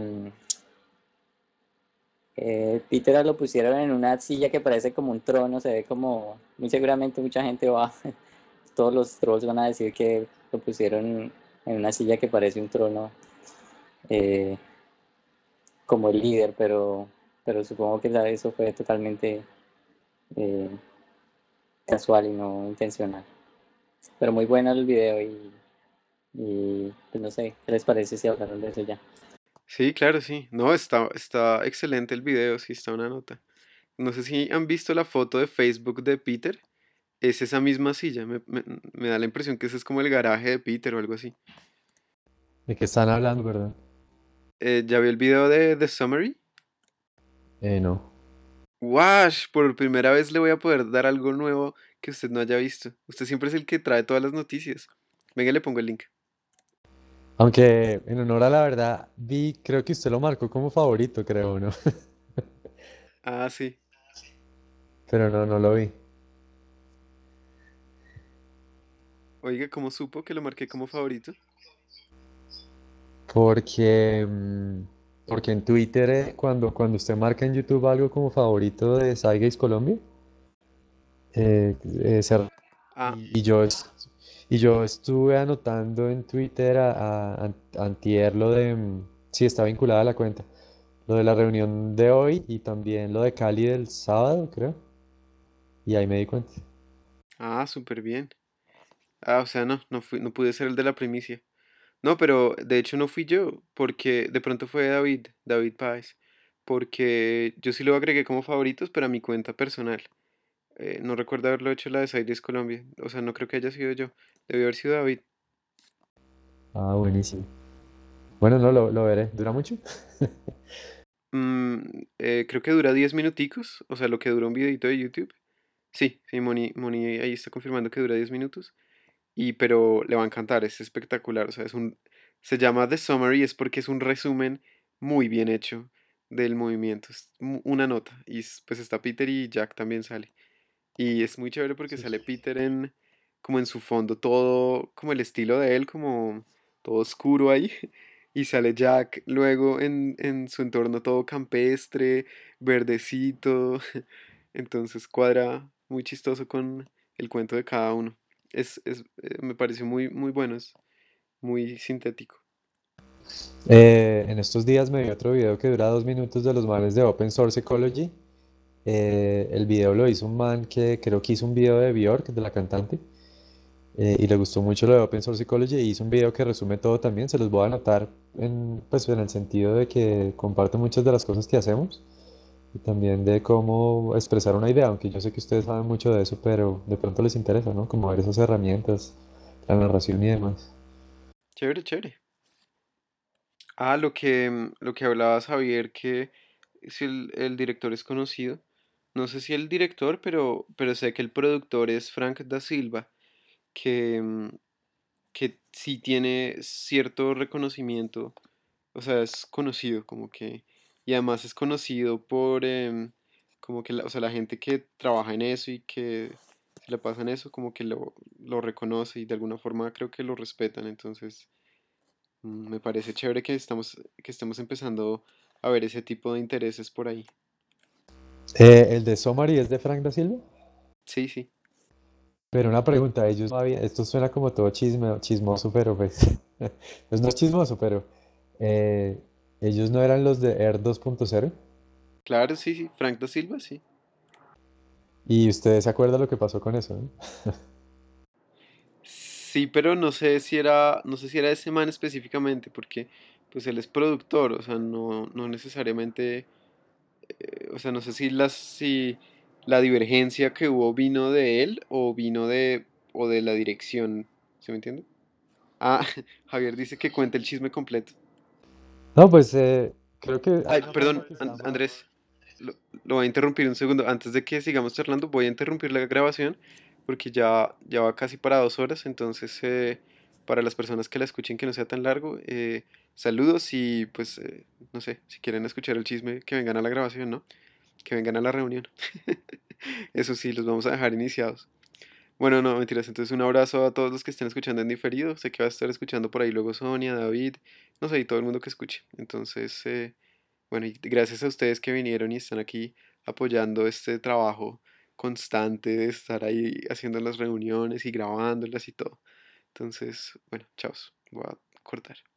Peter lo pusieron en una silla que parece como un trono, se ve como, muy seguramente mucha gente va, todos los trolls van a decir que lo pusieron en una silla que parece un trono eh, como el líder, pero supongo que eso fue totalmente eh, casual y no intencional. Pero muy bueno el video y pues no sé, ¿qué les parece si hablaron de eso ya? Sí, claro, sí. No, está excelente el video, sí, está una nota. No sé si han visto la foto de Facebook de Peter. Es esa misma silla. Me da la impresión que ese es como el garaje de Peter o algo así. ¿De qué están hablando, verdad? ¿Ya vio el video de The Summary? No. ¡Wash! Por primera vez le voy a poder dar algo nuevo que usted no haya visto. Usted siempre es el que trae todas las noticias. Venga, le pongo el link. Aunque en honor a la verdad, creo que usted lo marcó como favorito, creo, ¿no? Ah, sí. Pero no lo vi. Oiga, ¿cómo supo que lo marqué como favorito? Porque, porque en Twitter, cuando usted marca en YouTube algo como favorito de Cygaze Colombia, eh, eh, se- Ah, y yo estuve anotando en Twitter antier lo de, sí, está vinculada a la cuenta, lo de la reunión de hoy y también lo de Cali del sábado, creo, y ahí me di cuenta. súper bien. Ah, o sea, no pude ser el de la primicia. No, pero de hecho no fui yo, porque de pronto fue David Páez, porque yo sí lo agregué como favoritos, pero a mi cuenta personal. No recuerdo haberlo hecho la de Saides Colombia, o sea, no creo que haya sido yo, debió haber sido David. Ah, buenísimo. Bueno, no, lo veré. ¿Dura mucho? Creo que dura 10 minuticos, o sea, lo que dura un videito de YouTube. Sí, sí, Moni ahí está confirmando que dura 10 minutos. Pero le va a encantar, es espectacular. O sea, se llama The Summary, es porque es un resumen muy bien hecho del movimiento. Es una nota. Y pues está Peter y Jack también sale. Y es muy chévere porque Sí. sale Peter como en su fondo, todo como el estilo de él, como todo oscuro ahí. Y sale Jack luego en su entorno todo campestre, verdecito. Entonces cuadra muy chistoso con el cuento de cada uno. Me pareció muy bueno, es muy sintético. En estos días me vi otro video que dura 2 minutos de los manes de Open Source Ecology. El video lo hizo un man que creo que hizo un video de Björk, de la cantante, y le gustó mucho lo de Open Source Ecology y hizo un video que resume todo también. Se los voy a anotar pues, en el sentido de que comparte muchas de las cosas que hacemos y también de cómo expresar una idea, aunque yo sé que ustedes saben mucho de eso, pero de pronto les interesa, ¿no? Como ver esas herramientas, la narración y demás. Chévere, chévere. Lo que hablaba Javier, que si el director es conocido. No sé si el director, pero sé que el productor es Frank da Silva, que, que sí tiene cierto reconocimiento, o sea, es conocido como que, y además es conocido por, como que, o sea, la gente que trabaja en eso y que se le pasa en eso, como que lo reconoce y de alguna forma creo que lo respetan, entonces me parece chévere que estemos empezando a ver ese tipo de intereses por ahí. El de Somari es de Frank da Silva. Sí, sí. Pero una pregunta, ellos no habían, esto suena como todo chismoso, pero pues, pues no es chismoso, pero eh, ellos no eran los de Air 2.0. Claro, sí, sí. Frank da Silva, sí. Y usted se acuerda lo que pasó con eso, ¿no? Sí, pero no sé si era ese man específicamente, porque pues él es productor, o sea, no necesariamente, o sea, no sé si la divergencia que hubo vino de él o vino o de la dirección, ¿se me entiende? Ah, Javier dice que cuente el chisme completo. No, pues creo que hay Ay, una perdón, forma que se llama... Andrés, lo voy a interrumpir un segundo. Antes de que sigamos charlando, voy a interrumpir la grabación porque ya va casi para 2 horas. Entonces, para las personas que la escuchen que no sea tan largo, saludos y pues, no sé, si quieren escuchar el chisme, que vengan a la grabación, ¿no? Que vengan a la reunión. Eso sí, los vamos a dejar iniciados. Bueno, no, mentiras. Entonces, un abrazo a todos los que estén escuchando en diferido. Sé que va a estar escuchando por ahí luego Sonia, David, no sé, y todo el mundo que escuche. Entonces, bueno, y gracias a ustedes que vinieron y están aquí apoyando este trabajo constante de estar ahí haciendo las reuniones y grabándolas y todo. Entonces, bueno, chao. Voy a cortar.